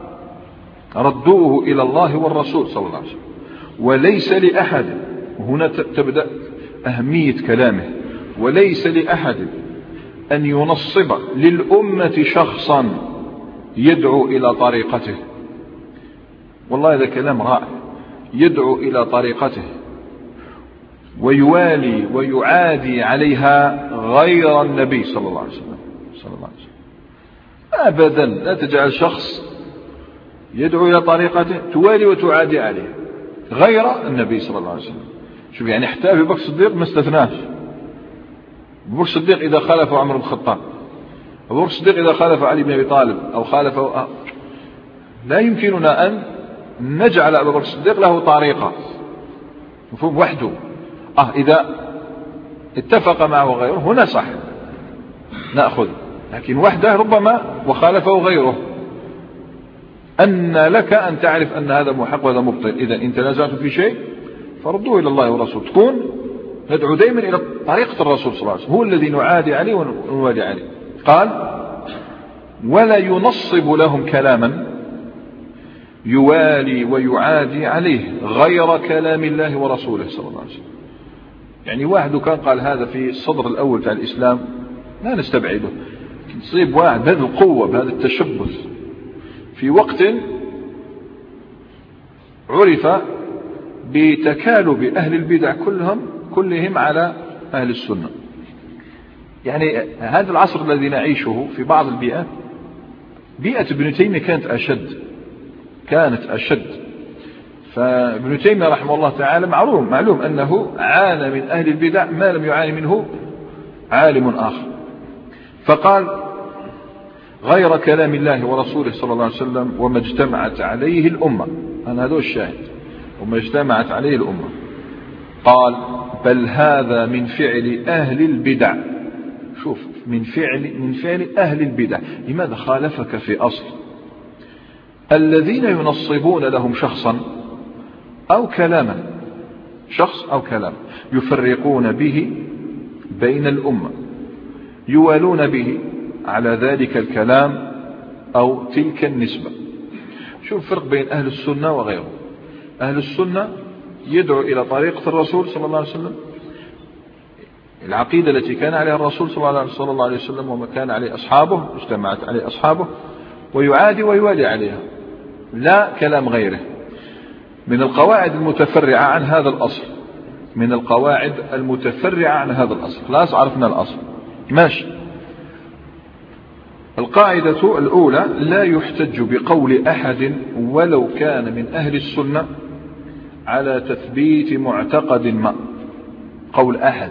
ردوه إلى الله والرسول صلى الله عليه وسلم، وليس لأحد، هنا تبدأ أهمية كلامه، وليس لأحد أن ينصب للأمة شخصا يدعو إلى طريقته. والله هذا كلام رائع. يدعو إلى طريقته ويوالي ويعادي عليها غير النبي صلى الله عليه وسلم صلى الله عليه وسلم. أبدا لا تجعل شخص يدعو إلى طريقته توالي وتعادي عليه غير النبي صلى الله عليه وسلم. شوف يعني حتى أبي بكر الصديق ما استثناش. أبو بكر الصديق إذا خالف عمر بن الخطاب، أبو بكر الصديق إذا خالف علي بن أبي طالب أو خالف، لا يمكننا أن نجعل أبو بكر الصديق له طريقة، مفهوم، وحده. آه إذا اتفق معه غيره هنا صح نأخذ، لكن وحده ربما وخالفه غيره. أن لك أن تعرف أن هذا محق وهذا مبطل. إذا إن تنازعت في شيء فردوه إلى الله والرسول. تكون ندعو دائما إلى طريقة الرسول صلى الله عليه وسلم، هو الذي نعادي عليه ونوالي عليه. قال: ولا ينصب لهم كلاما يوالي ويعادي عليه غير كلام الله ورسوله صلى الله عليه وسلم. يعني واحد كان قال هذا في الصدر الأول تاع الإسلام لا نستبعده، تصيب واحد بهذه القوة بهذا التشبث في وقت عرف بتكالب أهل البدع كلهم كلهم على أهل السنة. يعني هذا العصر الذي نعيشه في بعض البيئات، بيئة ابن تيمية كانت أشد كانت أشد فابن تيمية رحمه الله تعالى معلوم معلوم أنه عانى من أهل البدع ما لم يعاني منه عالم آخر. فقال: غير كلام الله ورسوله صلى الله عليه وسلم وما اجتمعت عليه الأمة. أنا هذا الشاهد، وما اجتمعت عليه الأمة. قال: بل هذا من فعل أهل البدع. شوف، من فعل من فعل أهل البدع. لماذا خالفك في أصل؟ الذين ينصبون لهم شخصا أو كلاما، شخص أو كلام، يفرقون به بين الأمة، يوالون به على ذلك الكلام أو تلك النسبة. شوف الفرق بين أهل السنة وغيره. أهل السنة يدعو إلى طريقة الرسول صلى الله عليه وسلم، العقيدة التي كان عليها الرسول صلى الله عليه وسلم وما كان عليه أصحابه، اجتمعت عليه أصحابه، ويعادي ويوالي عليها، لا كلام غيره. من القواعد المتفرعة عن هذا الأصل، من القواعد المتفرعة عن هذا الأصل. خلاص عرفنا الأصل ماشي. القاعدة الأولى: لا يحتج بقول أحد ولو كان من أهل السنة على تثبيت معتقد ما. قول أحد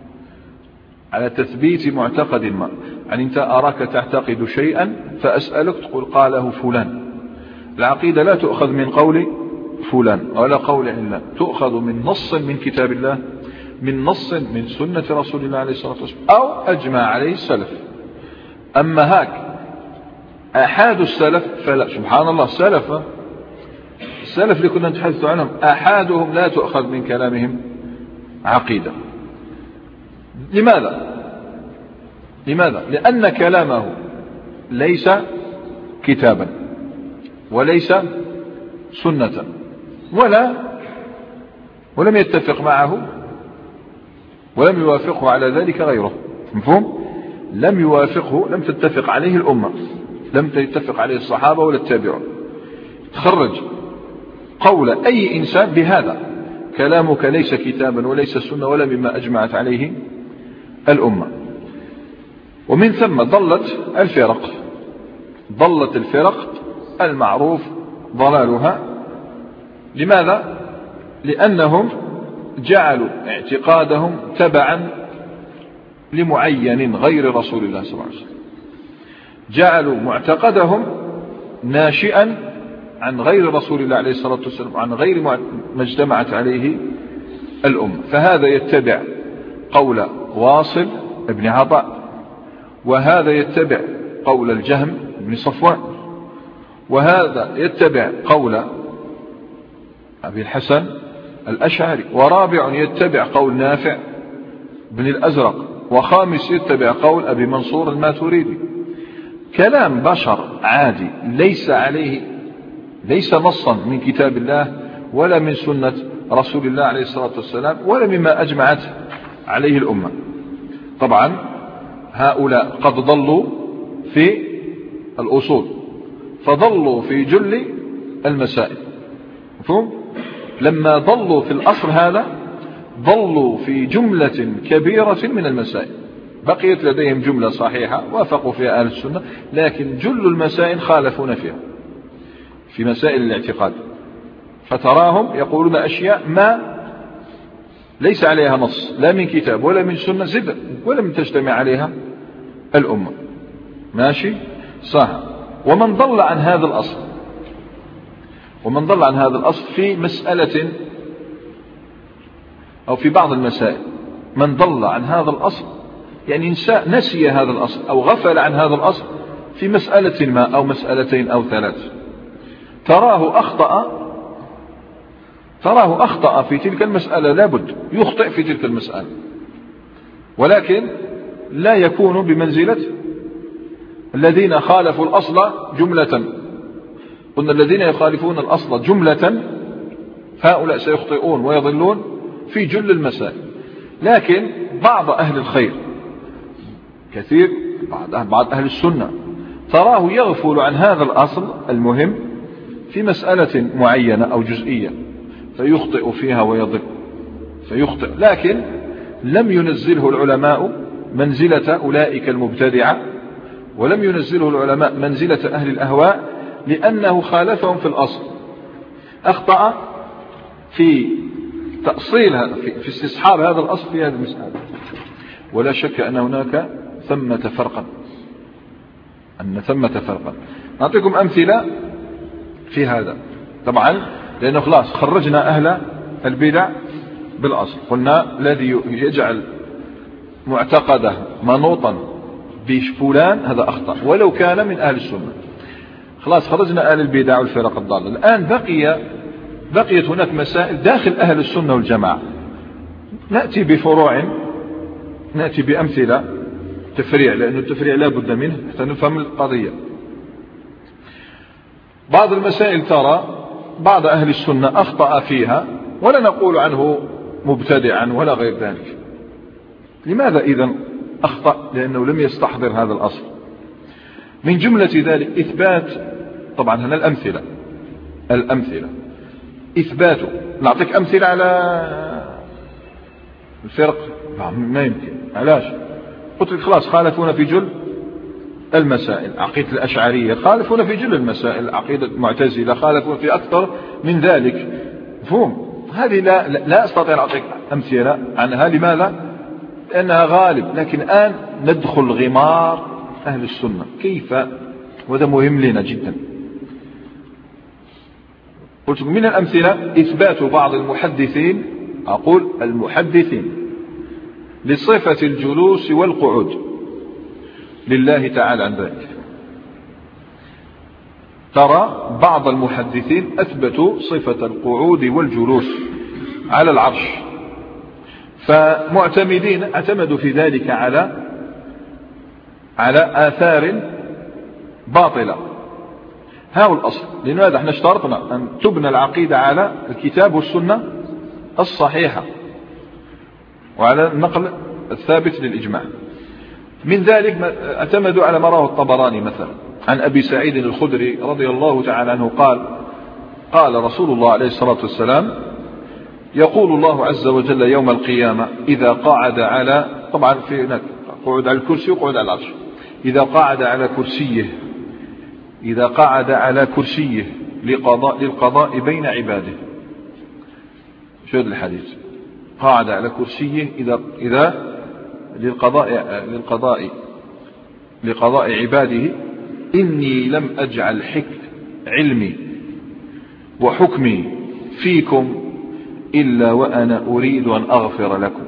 على تثبيت معتقد ما، يعني أنت أراك تعتقد شيئا فأسألك تقول قاله فلان. العقيدة لا تؤخذ من قول فلان ولا قول إلا، تؤخذ من نص من كتاب الله، من نص من سنة رسول الله عليه الصلاة والسلام، أو أجمع عليه السلف. أما هاك أحاد السلف فلا، سبحان الله، السلف السلف اللي كنا نتحدث عنهم أحادهم لا تؤخذ من كلامهم عقيدة. لماذا؟ لماذا؟ لأن كلامه ليس كتابا وليس سنة، ولا ولم يتفق معه ولم يوافقه على ذلك غيره. مفهوم؟ لم يوافقه، لم تتفق عليه الأمة، لم تتفق عليه الصحابة ولا التابعون. تخرج قول أي إنسان بهذا: كلامك ليس كتابا وليس سنة ولا مما أجمعت عليه الأمة. ومن ثم ضلت الفرق، ضلت الفرق المعروف ضلالها. لماذا؟ لأنهم جعلوا اعتقادهم تبعا لمعين غير رسول الله صلى الله عليه وسلم، جعلوا معتقدهم ناشئا عن غير رسول الله عليه الصلاة والسلام، عن غير ما اجتمعت عليه الأمة. فهذا يتبع قول واصل ابن عطاء، وهذا يتبع قول الجهم بن صفوان، وهذا يتبع قول أبي الحسن الأشعري، ورابع يتبع قول نافع بن الأزرق، وخامس يتبع قول أبي منصور الماتريدي. كلام بشر عادي ليس عليه، ليس نصا من كتاب الله ولا من سنة رسول الله عليه الصلاة والسلام ولا مما أجمعت عليه الأمة. طبعا هؤلاء قد ضلوا في الأصول، فضلوا في جل المسائل. مفهوم؟ لما ضلوا في الأصل هذا ضلوا في جملة كبيرة من المسائل. بقيت لديهم جملة صحيحة وافقوا فيها أهل السنة، لكن جل المسائل خالفون فيها في مسائل الاعتقاد، فتراهم يقولون أشياء ما ليس عليها نص لا من كتاب ولا من سنة زد ولم تجتمع عليها الأمة. ماشي صح. ومن ضل عن هذا الأصل، ومن ضل عن هذا الأصل في مسألة أو في بعض المسائل، من ضل عن هذا الأصل يعني نسي هذا الأصل أو غفل عن هذا الأصل في مسألة ما أو مسألتين أو ثلاث، تراه أخطأ تراه أخطأ في تلك المسألة، لابد يخطئ في تلك المسألة، ولكن لا يكون بمنزلة الذين خالفوا الأصل جملة. قلنا الذين يخالفون الأصل جملة هؤلاء سيخطئون ويضلون في جل المسائل، لكن بعض أهل الخير كثير، بعض أهل السنة تراه يغفل عن هذا الأصل المهم في مسألة معينة أو جزئية فيخطئ فيها ويضل فيخطئ، لكن لم ينزله العلماء منزلة أولئك المبتدعة، ولم ينزله العلماء منزلة أهل الأهواء، لأنه خالفهم في الأصل، أخطأ في تأصيل في استصحاب هذا الأصل في هذه المسألة. ولا شك أن هناك ثمة فرقا، أن ثمة فرقا. نعطيكم أمثلة في هذا طبعا، لأنه خلاص خرجنا أهل البدع بالأصل. قلنا الذي يجعل معتقده منوطا بفلان هذا أخطأ ولو كان من أهل السنة. خلاص خرجنا أهل البدع والفرق الضالة. الآن بقي بقيت هناك مسائل داخل أهل السنة والجماعة، نأتي بفروع، نأتي بأمثلة تفريع، لأن التفريع لا بد منه حتى نفهم القضية. بعض المسائل ترى بعض أهل السنة أخطأ فيها ولا نقول عنه مبتدعا ولا غير ذلك، لماذا إذن أخطأ؟ لأنه لم يستحضر هذا الأصل. من جملة ذلك إثبات، طبعا هنا الأمثلة الأمثلة إثباته. نعطيك أمثلة على الفرق ما يمكن. علاش؟ قلت لك خلاص خالفونا في جل المسائل، عقيدة الأشعرية خالفونا في جل المسائل، عقيدة المعتزلة خالفونا في أكثر من ذلك. مفهوم؟ هذه لا, لا أستطيع أن أعطيك أمثلة عنها. لماذا؟ لأنها غالب. لكن الآن ندخل غمار أهل السنة كيف، وهذا مهم لنا جدا. قلت من الأمثلة إثبات بعض المحدثين، أقول المحدثين، لصفة الجلوس والقعود لله تعالى عن ذلك. ترى بعض المحدثين أثبتوا صفة القعود والجلوس على العرش، فمعتمدين اعتمدوا في ذلك على على آثار باطلة. ها هو الأصل. لماذا احنا اشترطنا أن تبنى العقيدة على الكتاب والسنة الصحيحة وعلى النقل الثابت للإجماع. من ذلك اعتمدوا على ما رواه الطبراني مثلا عن أبي سعيد الخدري رضي الله تعالى عنه قال: قال رسول الله عليه الصلاة والسلام: يقول الله عز وجل يوم القيامة إذا قعد على، طبعا في هناك قعد على الكرسي وقعد على العرش، إذا قعد على كرسيه إذا قعد على كرسيه لقضاء للقضاء بين عباده. شو هذا الحديث؟ قعد على كرسيه إذا إذا للقضاء للقضاء لقضاء عباده إني لم أجعل حك علمي وحكمي فيكم إلا وأنا أريد أن أغفر لكم.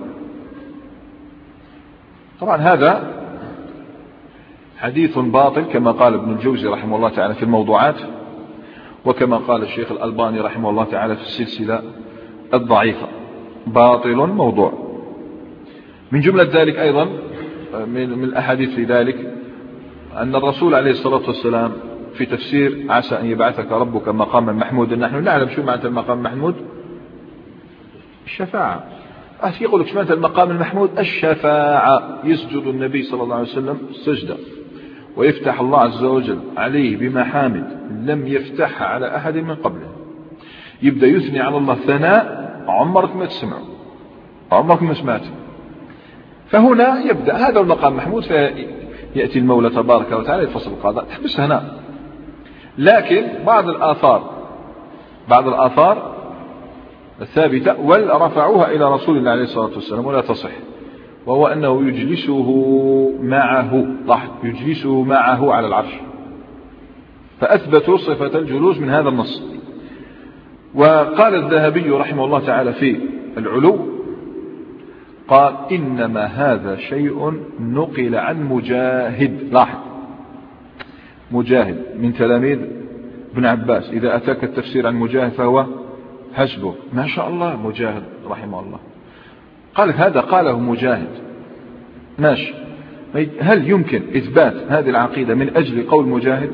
طبعا هذا حديث باطل كما قال ابن الجوزي رحمه الله تعالى في الموضوعات، وكما قال الشيخ الألباني رحمه الله تعالى في السلسلة الضعيفة، باطل موضوع. من جملة ذلك أيضا من الأحاديث في ذلك أن الرسول عليه الصلاة والسلام في تفسير عسى أن يبعثك ربك مقاما محمودا، نحن نعلم شو معنى المقام المحمود؟ الشفاعة. أخي يقول لك شو معنى المقام المحمود؟ الشفاعة. يسجد النبي صلى الله عليه وسلم السجدة ويفتح الله عز وجل عليه بمحامد لم يفتحها على أحد من قبله، يبدأ يثني على الله ثناء عمرك ما تسمعه، عمرك ما سمعته. فهنا يبدأ هذا المقام محمود، فيأتي المولى تبارك وتعالى يفصل القضاء تحبس هنا. لكن بعض الآثار بعض الآثار الثابتة ورفعوها إلى رسول الله عليه الصلاة والسلام ولا تصح، وهو أنه يجلسه معه، لاحظ يجلسه معه على العرش، فأثبتوا صفة الجلوس من هذا النص. وقال الذهبي رحمه الله تعالى في العلو قال: إنما هذا شيء نقل عن مجاهد. لاحظ مجاهد من تلاميذ ابن عباس، إذا أتاك التفسير عن مجاهد فهو حسبه، ما شاء الله مجاهد رحمه الله. قال هذا قاله مجاهد ماشي. هل يمكن إثبات هذه العقيدة من أجل قول مجاهد؟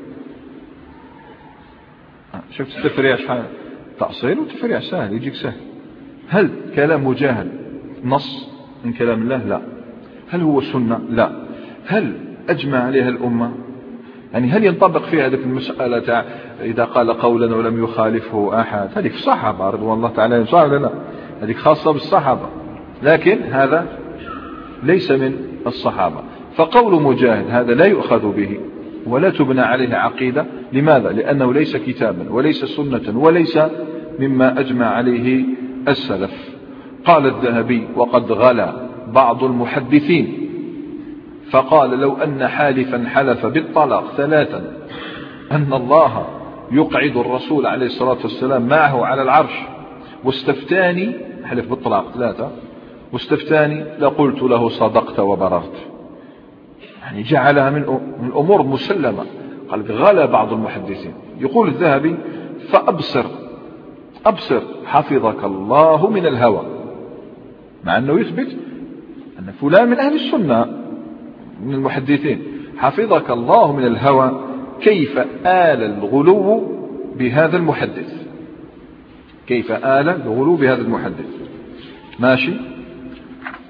شفت التفريع شحال تأصيل وتفريع سهل يجيك سهل. هل كلام مجاهد نص من كلام الله؟ لا. هل هو سنة؟ لا. هل أجمع عليها الأمة؟ يعني هل ينطبق فيها هذه المسألة إذا قال قولا ولم يخالفه أحد؟ هذه في الصحابة رضوان الله تعالى عنهم، صح ولا لا؟ هذه خاصة بالصحابة، لكن هذا ليس من الصحابة. فقول مجاهد هذا لا يؤخذ به ولا تبنى عليه عقيدة. لماذا؟ لأنه ليس كتابا وليس سنة وليس مما أجمع عليه السلف. قال الذهبي: وقد غلا بعض المحدثين فقال: لو أن حالفا حلف بالطلاق ثلاثا أن الله يقعد الرسول عليه الصلاة والسلام معه على العرش واستفتاني، حلف بالطلاق ثلاثة واستفتاني لقلت له صدقت وبررت. يعني جعلها من الأمور مسلمة. قال: غلا بعض المحدثين. يقول الذهبي: فأبصر أبصر حفظك الله من الهوى، مع أنه يثبت أن فلان من أهل السنة من المحدثين، حفظك الله من الهوى، كيف آل الغلو بهذا المحدث، كيف آل الغلو بهذا المحدث. ماشي.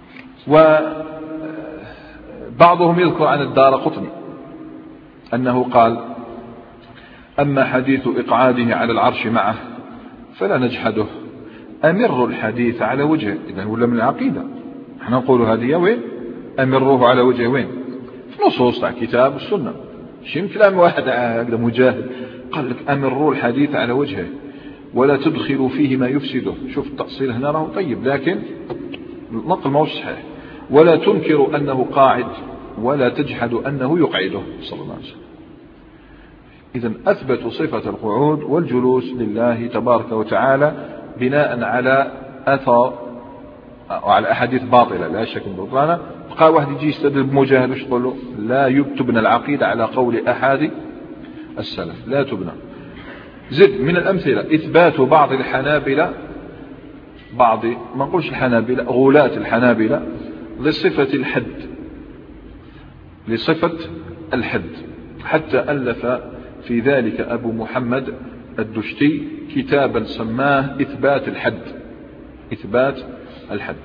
وبعضهم يذكر عن الدارقطني أنه قال: أما حديث إقعاده على العرش معه فلا نجحده، أمر الحديث على وجهه. إذن ولا من العقيدة، نحن نقول هذه وين؟ أمروه على وجهه وين؟ في نصوص تاع كتاب والسنة، شيء كلام واحد هكذا مجاهد قال لك أمروا الحديث على وجهه ولا تدخلوا فيه ما يفسده. شوف التأصيل هنا راه طيب، لكن النقل ما هو صحيح. ولا تنكروا أنه قاعد ولا تجحدوا أنه يقعده صلى الله عليه وسلم. إذن أثبتوا صفة القعود والجلوس لله تبارك وتعالى بناء على أثر وعلى أحاديث باطلة لا شك من بطلانة. بقى واحد يجي يستدل بمجاهد وش تقول له؟ لا تبنى العقيدة على قول أحد السلف، لا تبنى. زد من الأمثلة إثبات بعض الحنابلة، بعض ما نقولش الحنابلة، غلاة الحنابلة لصفة الحد، لصفة الحد، حتى ألف في ذلك أبو محمد الدشتي كتابا سماه إثبات الحد، إثبات الحد.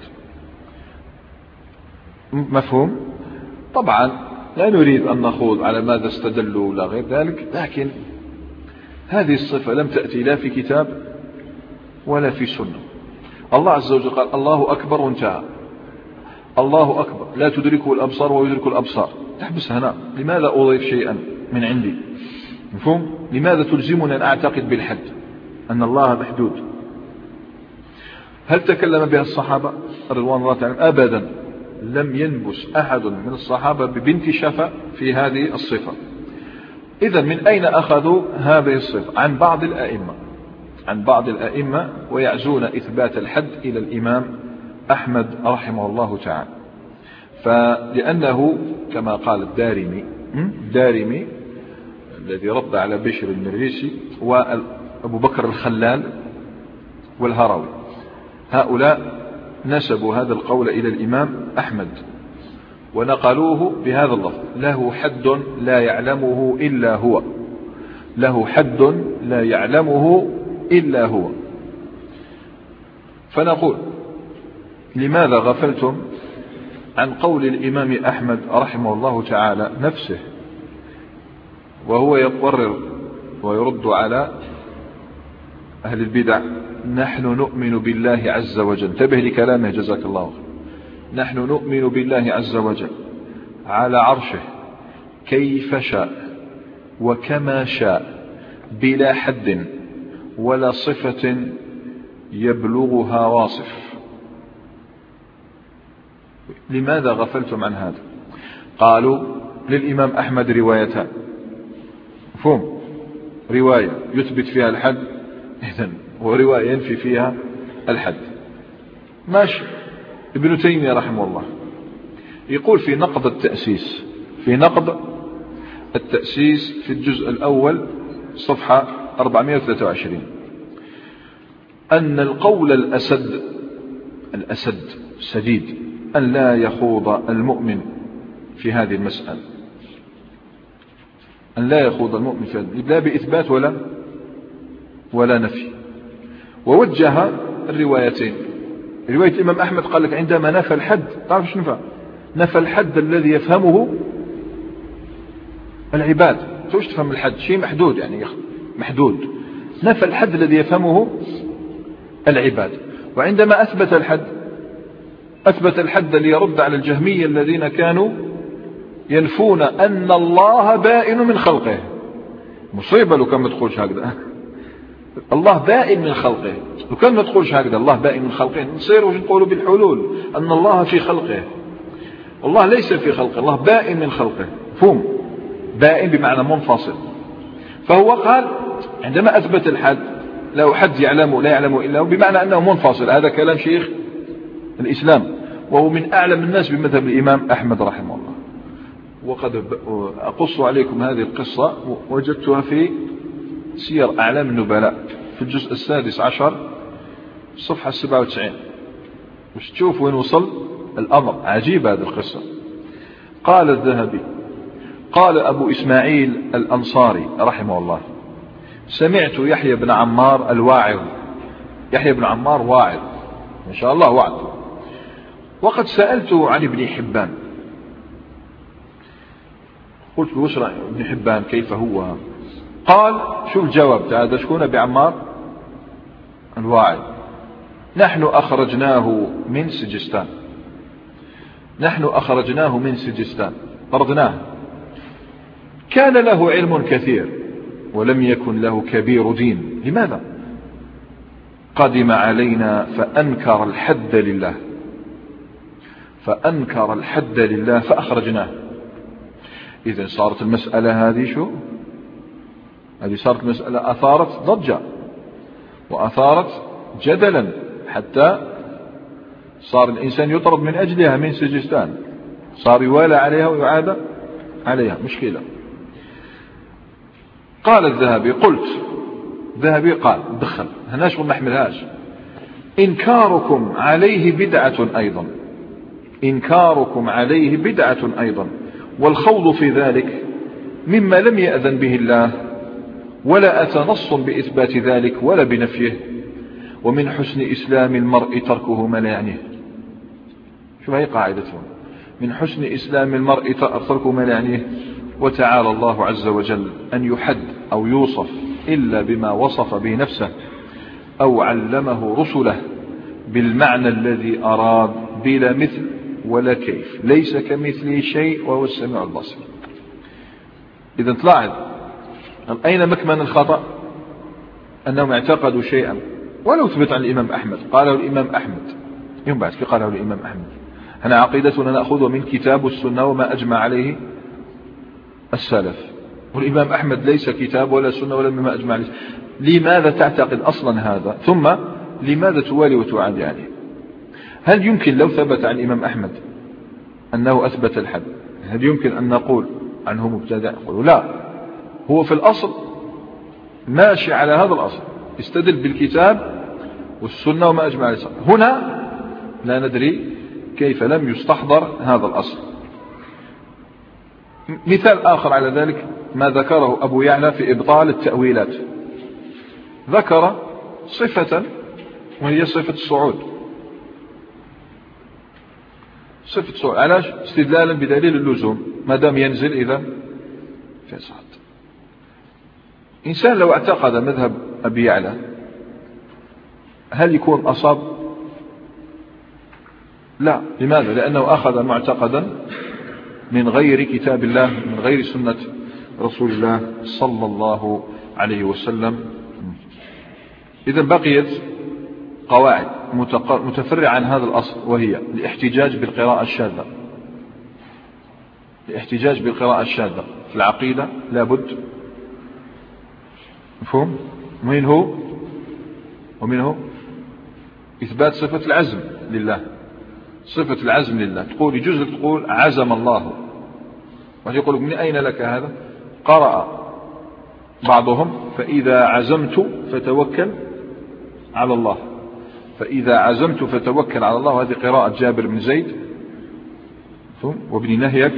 مفهوم؟ طبعا لا نريد أن نخوض على ماذا استدلوا ولا غير ذلك، لكن هذه الصفة لم تأتي لا في كتاب ولا في سنة. الله عز وجل قال الله أكبر وانتهى، الله أكبر لا تدركه الأبصار ويدرك الأبصار. تحبس هنا، لماذا أضيف شيئا من عندي؟ مفهوم؟ لماذا تلزمنا أن أعتقد بالحد أن الله محدود؟ هل تكلم بها الصحابة رضوان الله تعالى؟ أبدا، لم ينبس أحد من الصحابة ببنت شفا في هذه الصفة. إذن من أين أخذوا هذه الصفة؟ عن بعض الأئمة، عن بعض الأئمة، ويعزون إثبات الحد إلى الإمام أحمد رحمه الله تعالى. فلأنه كما قال الدارمي، الدارمي الذي رد على بشر المريسي وأبو بكر الخلال والهروي، هؤلاء نسبوا هذا القول إلى الإمام أحمد ونقلوه بهذا اللفظ: له حد لا يعلمه إلا هو، له حد لا يعلمه إلا هو. فنقول لماذا غفلتم عن قول الإمام أحمد رحمه الله تعالى نفسه وهو يقرر ويرد على أهل البدع: نحن نؤمن بالله عز وجل. انتبه لكلامه جزاك الله خير. نحن نؤمن بالله عز وجل على عرشه كيف شاء وكما شاء بلا حد ولا صفة يبلغها واصف. لماذا غفلتم عن هذا؟ قالوا للإمام أحمد روايتان، مفهوم؟ رواية يثبت فيها الحد إذن، ورواية ينفي فيها الحد. ماشي. ابن تيمية رحمه الله يقول في نقد التأسيس، في نقد التأسيس في الجزء الأول صفحة أربعمائة وثلاثة وعشرين: أن القول الأسد، الأسد سديد، أن لا يخوض المؤمن في هذه المسألة، أن لا يخوض المؤمن في هذه، لا بإثبات ولا ولا نفي. ووجه الروايتين. رواية الإمام أحمد قال لك عندما نفى الحد، تعرف ايش نفى؟ نفى الحد الذي يفهمه العباد. توش تفهم الحد؟ شيء محدود، يعني محدود. نفى الحد الذي يفهمه العباد. وعندما أثبت الحد، أثبت الحد ليرد على الجهمية الذين كانوا ينفون أن الله بائن من خلقه. مصيبة لو كان ما تقولش هكذا. الله بائن من خلقه، لو كان ما تقولش هكذا الله بائن من خلقه، نصير وش نقولوا بالحلول أن الله في خلقه. الله ليس في خلقه، الله بائن من خلقه. فهم بائن بمعنى منفصل. فهو قال عندما أثبت الحد، لا حد يعلمه لا يعلمه إلا هو، بمعنى أنه منفصل. هذا كلام شيخ الإسلام، وهو من أعلم الناس بمذهب الإمام أحمد رحمه الله. وقد أقص عليكم هذه القصة، وجدتها في سير أعلام النبلاء في الجزء السادس عشر صفحة سبعة وتسعين. مش تشوف وين وصل الأمر؟ عجيب هذه القصة. قال الذهبي: قال أبو إسماعيل الأنصاري رحمه الله: سمعت يحيى بن عمار الواعظ. يحيى بن عمار واعظ، إن شاء الله واعظ. وقد سألته عن ابن حبان، قلت له: وش رأي ابن حبان كيف هو؟ قال: شو الجواب هذا؟ شكون بعمار الواعي؟ نحن أخرجناه من سجستان، نحن أخرجناه من سجستان، طردناه. كان له علم كثير ولم يكن له كبير دين. لماذا؟ قدم علينا فأنكر الحد لله، فأنكر الحد لله فأخرجناه. إذن صارت المسألة هذه شو؟ هذه صارت مسألة أثارت ضجة وأثارت جدلا، حتى صار الإنسان يطرد من أجلها من سجستان، صار يوالى عليها ويعاد عليها، مشكلة. قال الذهبي، قلت الذهبي قال دخل هناش وما نحملهاش: إنكاركم عليه بدعة أيضا، إنكاركم عليه بدعة أيضا، والخوض في ذلك مما لم يأذن به الله، ولا أتى نص بإثبات ذلك ولا بنفيه، ومن حسن إسلام المرء تركه ما لا يعنيه. شو هي قاعدتهم؟ من حسن إسلام المرء تركه ما لا يعنيه. وتعالى الله عز وجل أن يحد أو يوصف إلا بما وصف به نفسه أو علمه رسله بالمعنى الذي أراد، بلا مثل ولا كيف، ليس كمثله شيء وهو السميع البصير. إذا تلاحظ أين مكمن الخطأ؟ أنهم اعتقدوا شيئا ولو ثبت عن الإمام أحمد، قاله الإمام أحمد، يوم بعد في قاله الإمام أحمد. هنا عقيدتنا نأخذ من كتاب السنة وما أجمع عليه السلف، والإمام أحمد ليس كتاب ولا سنة ولا مما أجمع عليه. لماذا تعتقد أصلا هذا؟ ثم لماذا توالي وتعادي عليه؟ هل يمكن لو ثبت عن الإمام أحمد أنه أثبت الحد، هل يمكن أن نقول عنه مبتدع؟ نقول لا، هو في الأصل ماشي على هذا الأصل، استدل بالكتاب والسنة وما أجمع عليه. هنا لا ندري كيف لم يستحضر هذا الأصل. مثال آخر على ذلك ما ذكره أبو يعلى في إبطال التأويلات، ذكر صفة وهي صفة الصعود، صفة الصعود. علاش؟ استدلالا بدليل اللزوم، ما دام ينزل إذا فيصعد. إنسان لو اعتقد مذهب أبي يعلى هل يكون أصاب؟ لا. لماذا؟ لأنه أخذ معتقدا من غير كتاب الله، من غير سنة رسول الله صلى الله عليه وسلم. إذن بقيت قواعد متفرعة عن هذا الأصل، وهي الاحتجاج بالقراءة الشاذة. الاحتجاج بالقراءة الشاذة في العقيدة لابد، مفهوم؟ ومن هو ومن هو إثبات صفة العزم لله، صفة العزم لله. تقول يجوز لك تقول عزم الله، واحد يقول لك من أين لك هذا؟ قرأ بعضهم فإذا عزمت فتوكل على الله، فإذا عزمت فتوكل على الله، وهذه قراءة جابر بن زيد وابن نهيك،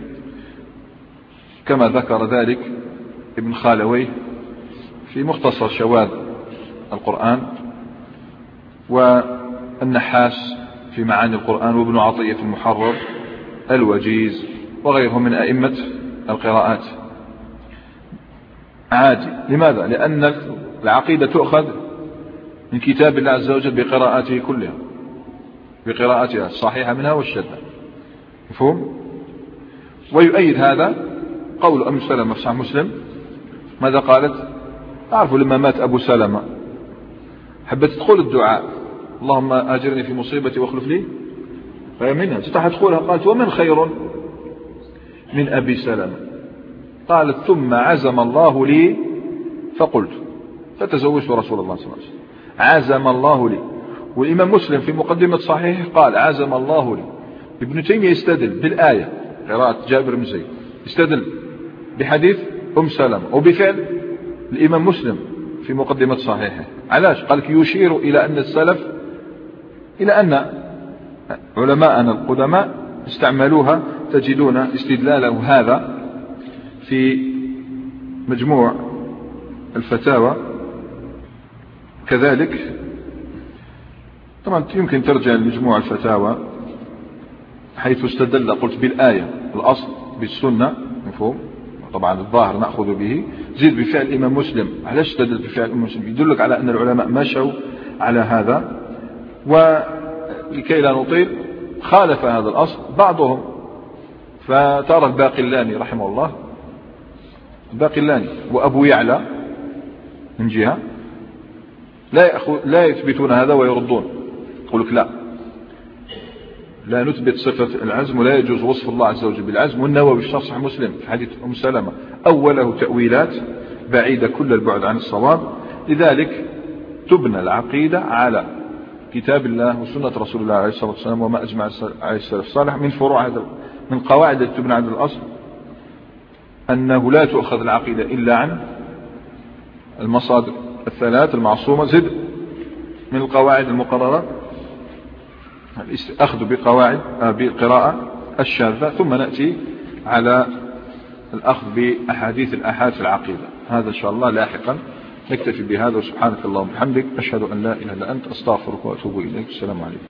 كما ذكر ذلك ابن خالويه في مختصر شواذ القرآن، والنحاس في معاني القرآن، وابن عطية في المحرر، الوجيز وغيرهم من أئمة القراءات. عادي. لماذا؟ لأن العقيدة تؤخذ من كتاب الله عز وجل بقراءاته كلها، بقراءاتها الصحيحة منها والشاذة، مفهوم؟ ويؤيد هذا قول أم سلمة في صحيح مسلم، ماذا قالت؟ تعرفوا لما مات أبو سلمة حبت تدخل الدعاء اللهم أجرني في مصيبتي واخلف لي، فهي منها تتحت تدخلها، قالت ومن خير من أبي سلمة؟ قالت ثم عزم الله لي فقلت فتزوجت رسول الله صلى الله عليه وسلم. عزم الله لي. والإمام مسلم في مقدمة صحيح قال عزم الله لي. ابن تيمية يستدل بالآية قراءة جابر بن زيد، يستدل بحديث أم سلمة، وبفعل الإمام مسلم في مقدمة صحيحه. علاش؟ قال يشير إلى أن السلف، إلى أن علماءنا القدماء استعملوها. تجدون استدلاله هذا في مجموع الفتاوى، كذلك طبعا يمكن ترجع لمجموع الفتاوى حيث استدل قلت بالآية الأصل بالسنة مفهوم، طبعا الظاهر نأخذ به، زيد بفعل الإمام مسلم. علاش استدل بفعل الإمام مسلم؟ يدلك على أن العلماء مشوا على هذا. ولكي لا نطيل خالف هذا الأصل بعضهم، فترى الباقلاني رحمه الله، الباقلاني وأبو يعلى من جهة لا يأخذ لا يثبتون هذا ويردون، يقول لك لا لا نثبت صفة العزم ولا يجوز وصف الله عز وجل بالعزم. والنووي في شرح مسلم في حديث أم سلمة أوله تأويلات بعيدة كل البعد عن الصواب. لذلك تبنى العقيدة على كتاب الله وسنة رسول الله عليه الصلاة والسلام وما أجمع عليه السلف الصالح من فروع هذا، من قواعد التي تبنى على الأصل أنه لا تؤخذ العقيدة إلا عن المصادر الثلاث المعصومة. زد من القواعد المقررة الأخذ بقواعد بالقراءة الشاذة، ثم نأتي على الأخذ بأحاديث الآحاد في العقيدة. هذا إن شاء الله لاحقا. نكتفي بهذا، وسبحانك اللهم وبحمدك أشهد أن لا إله إلا أنت أستغفرك وأتوب إليك. السلام عليكم.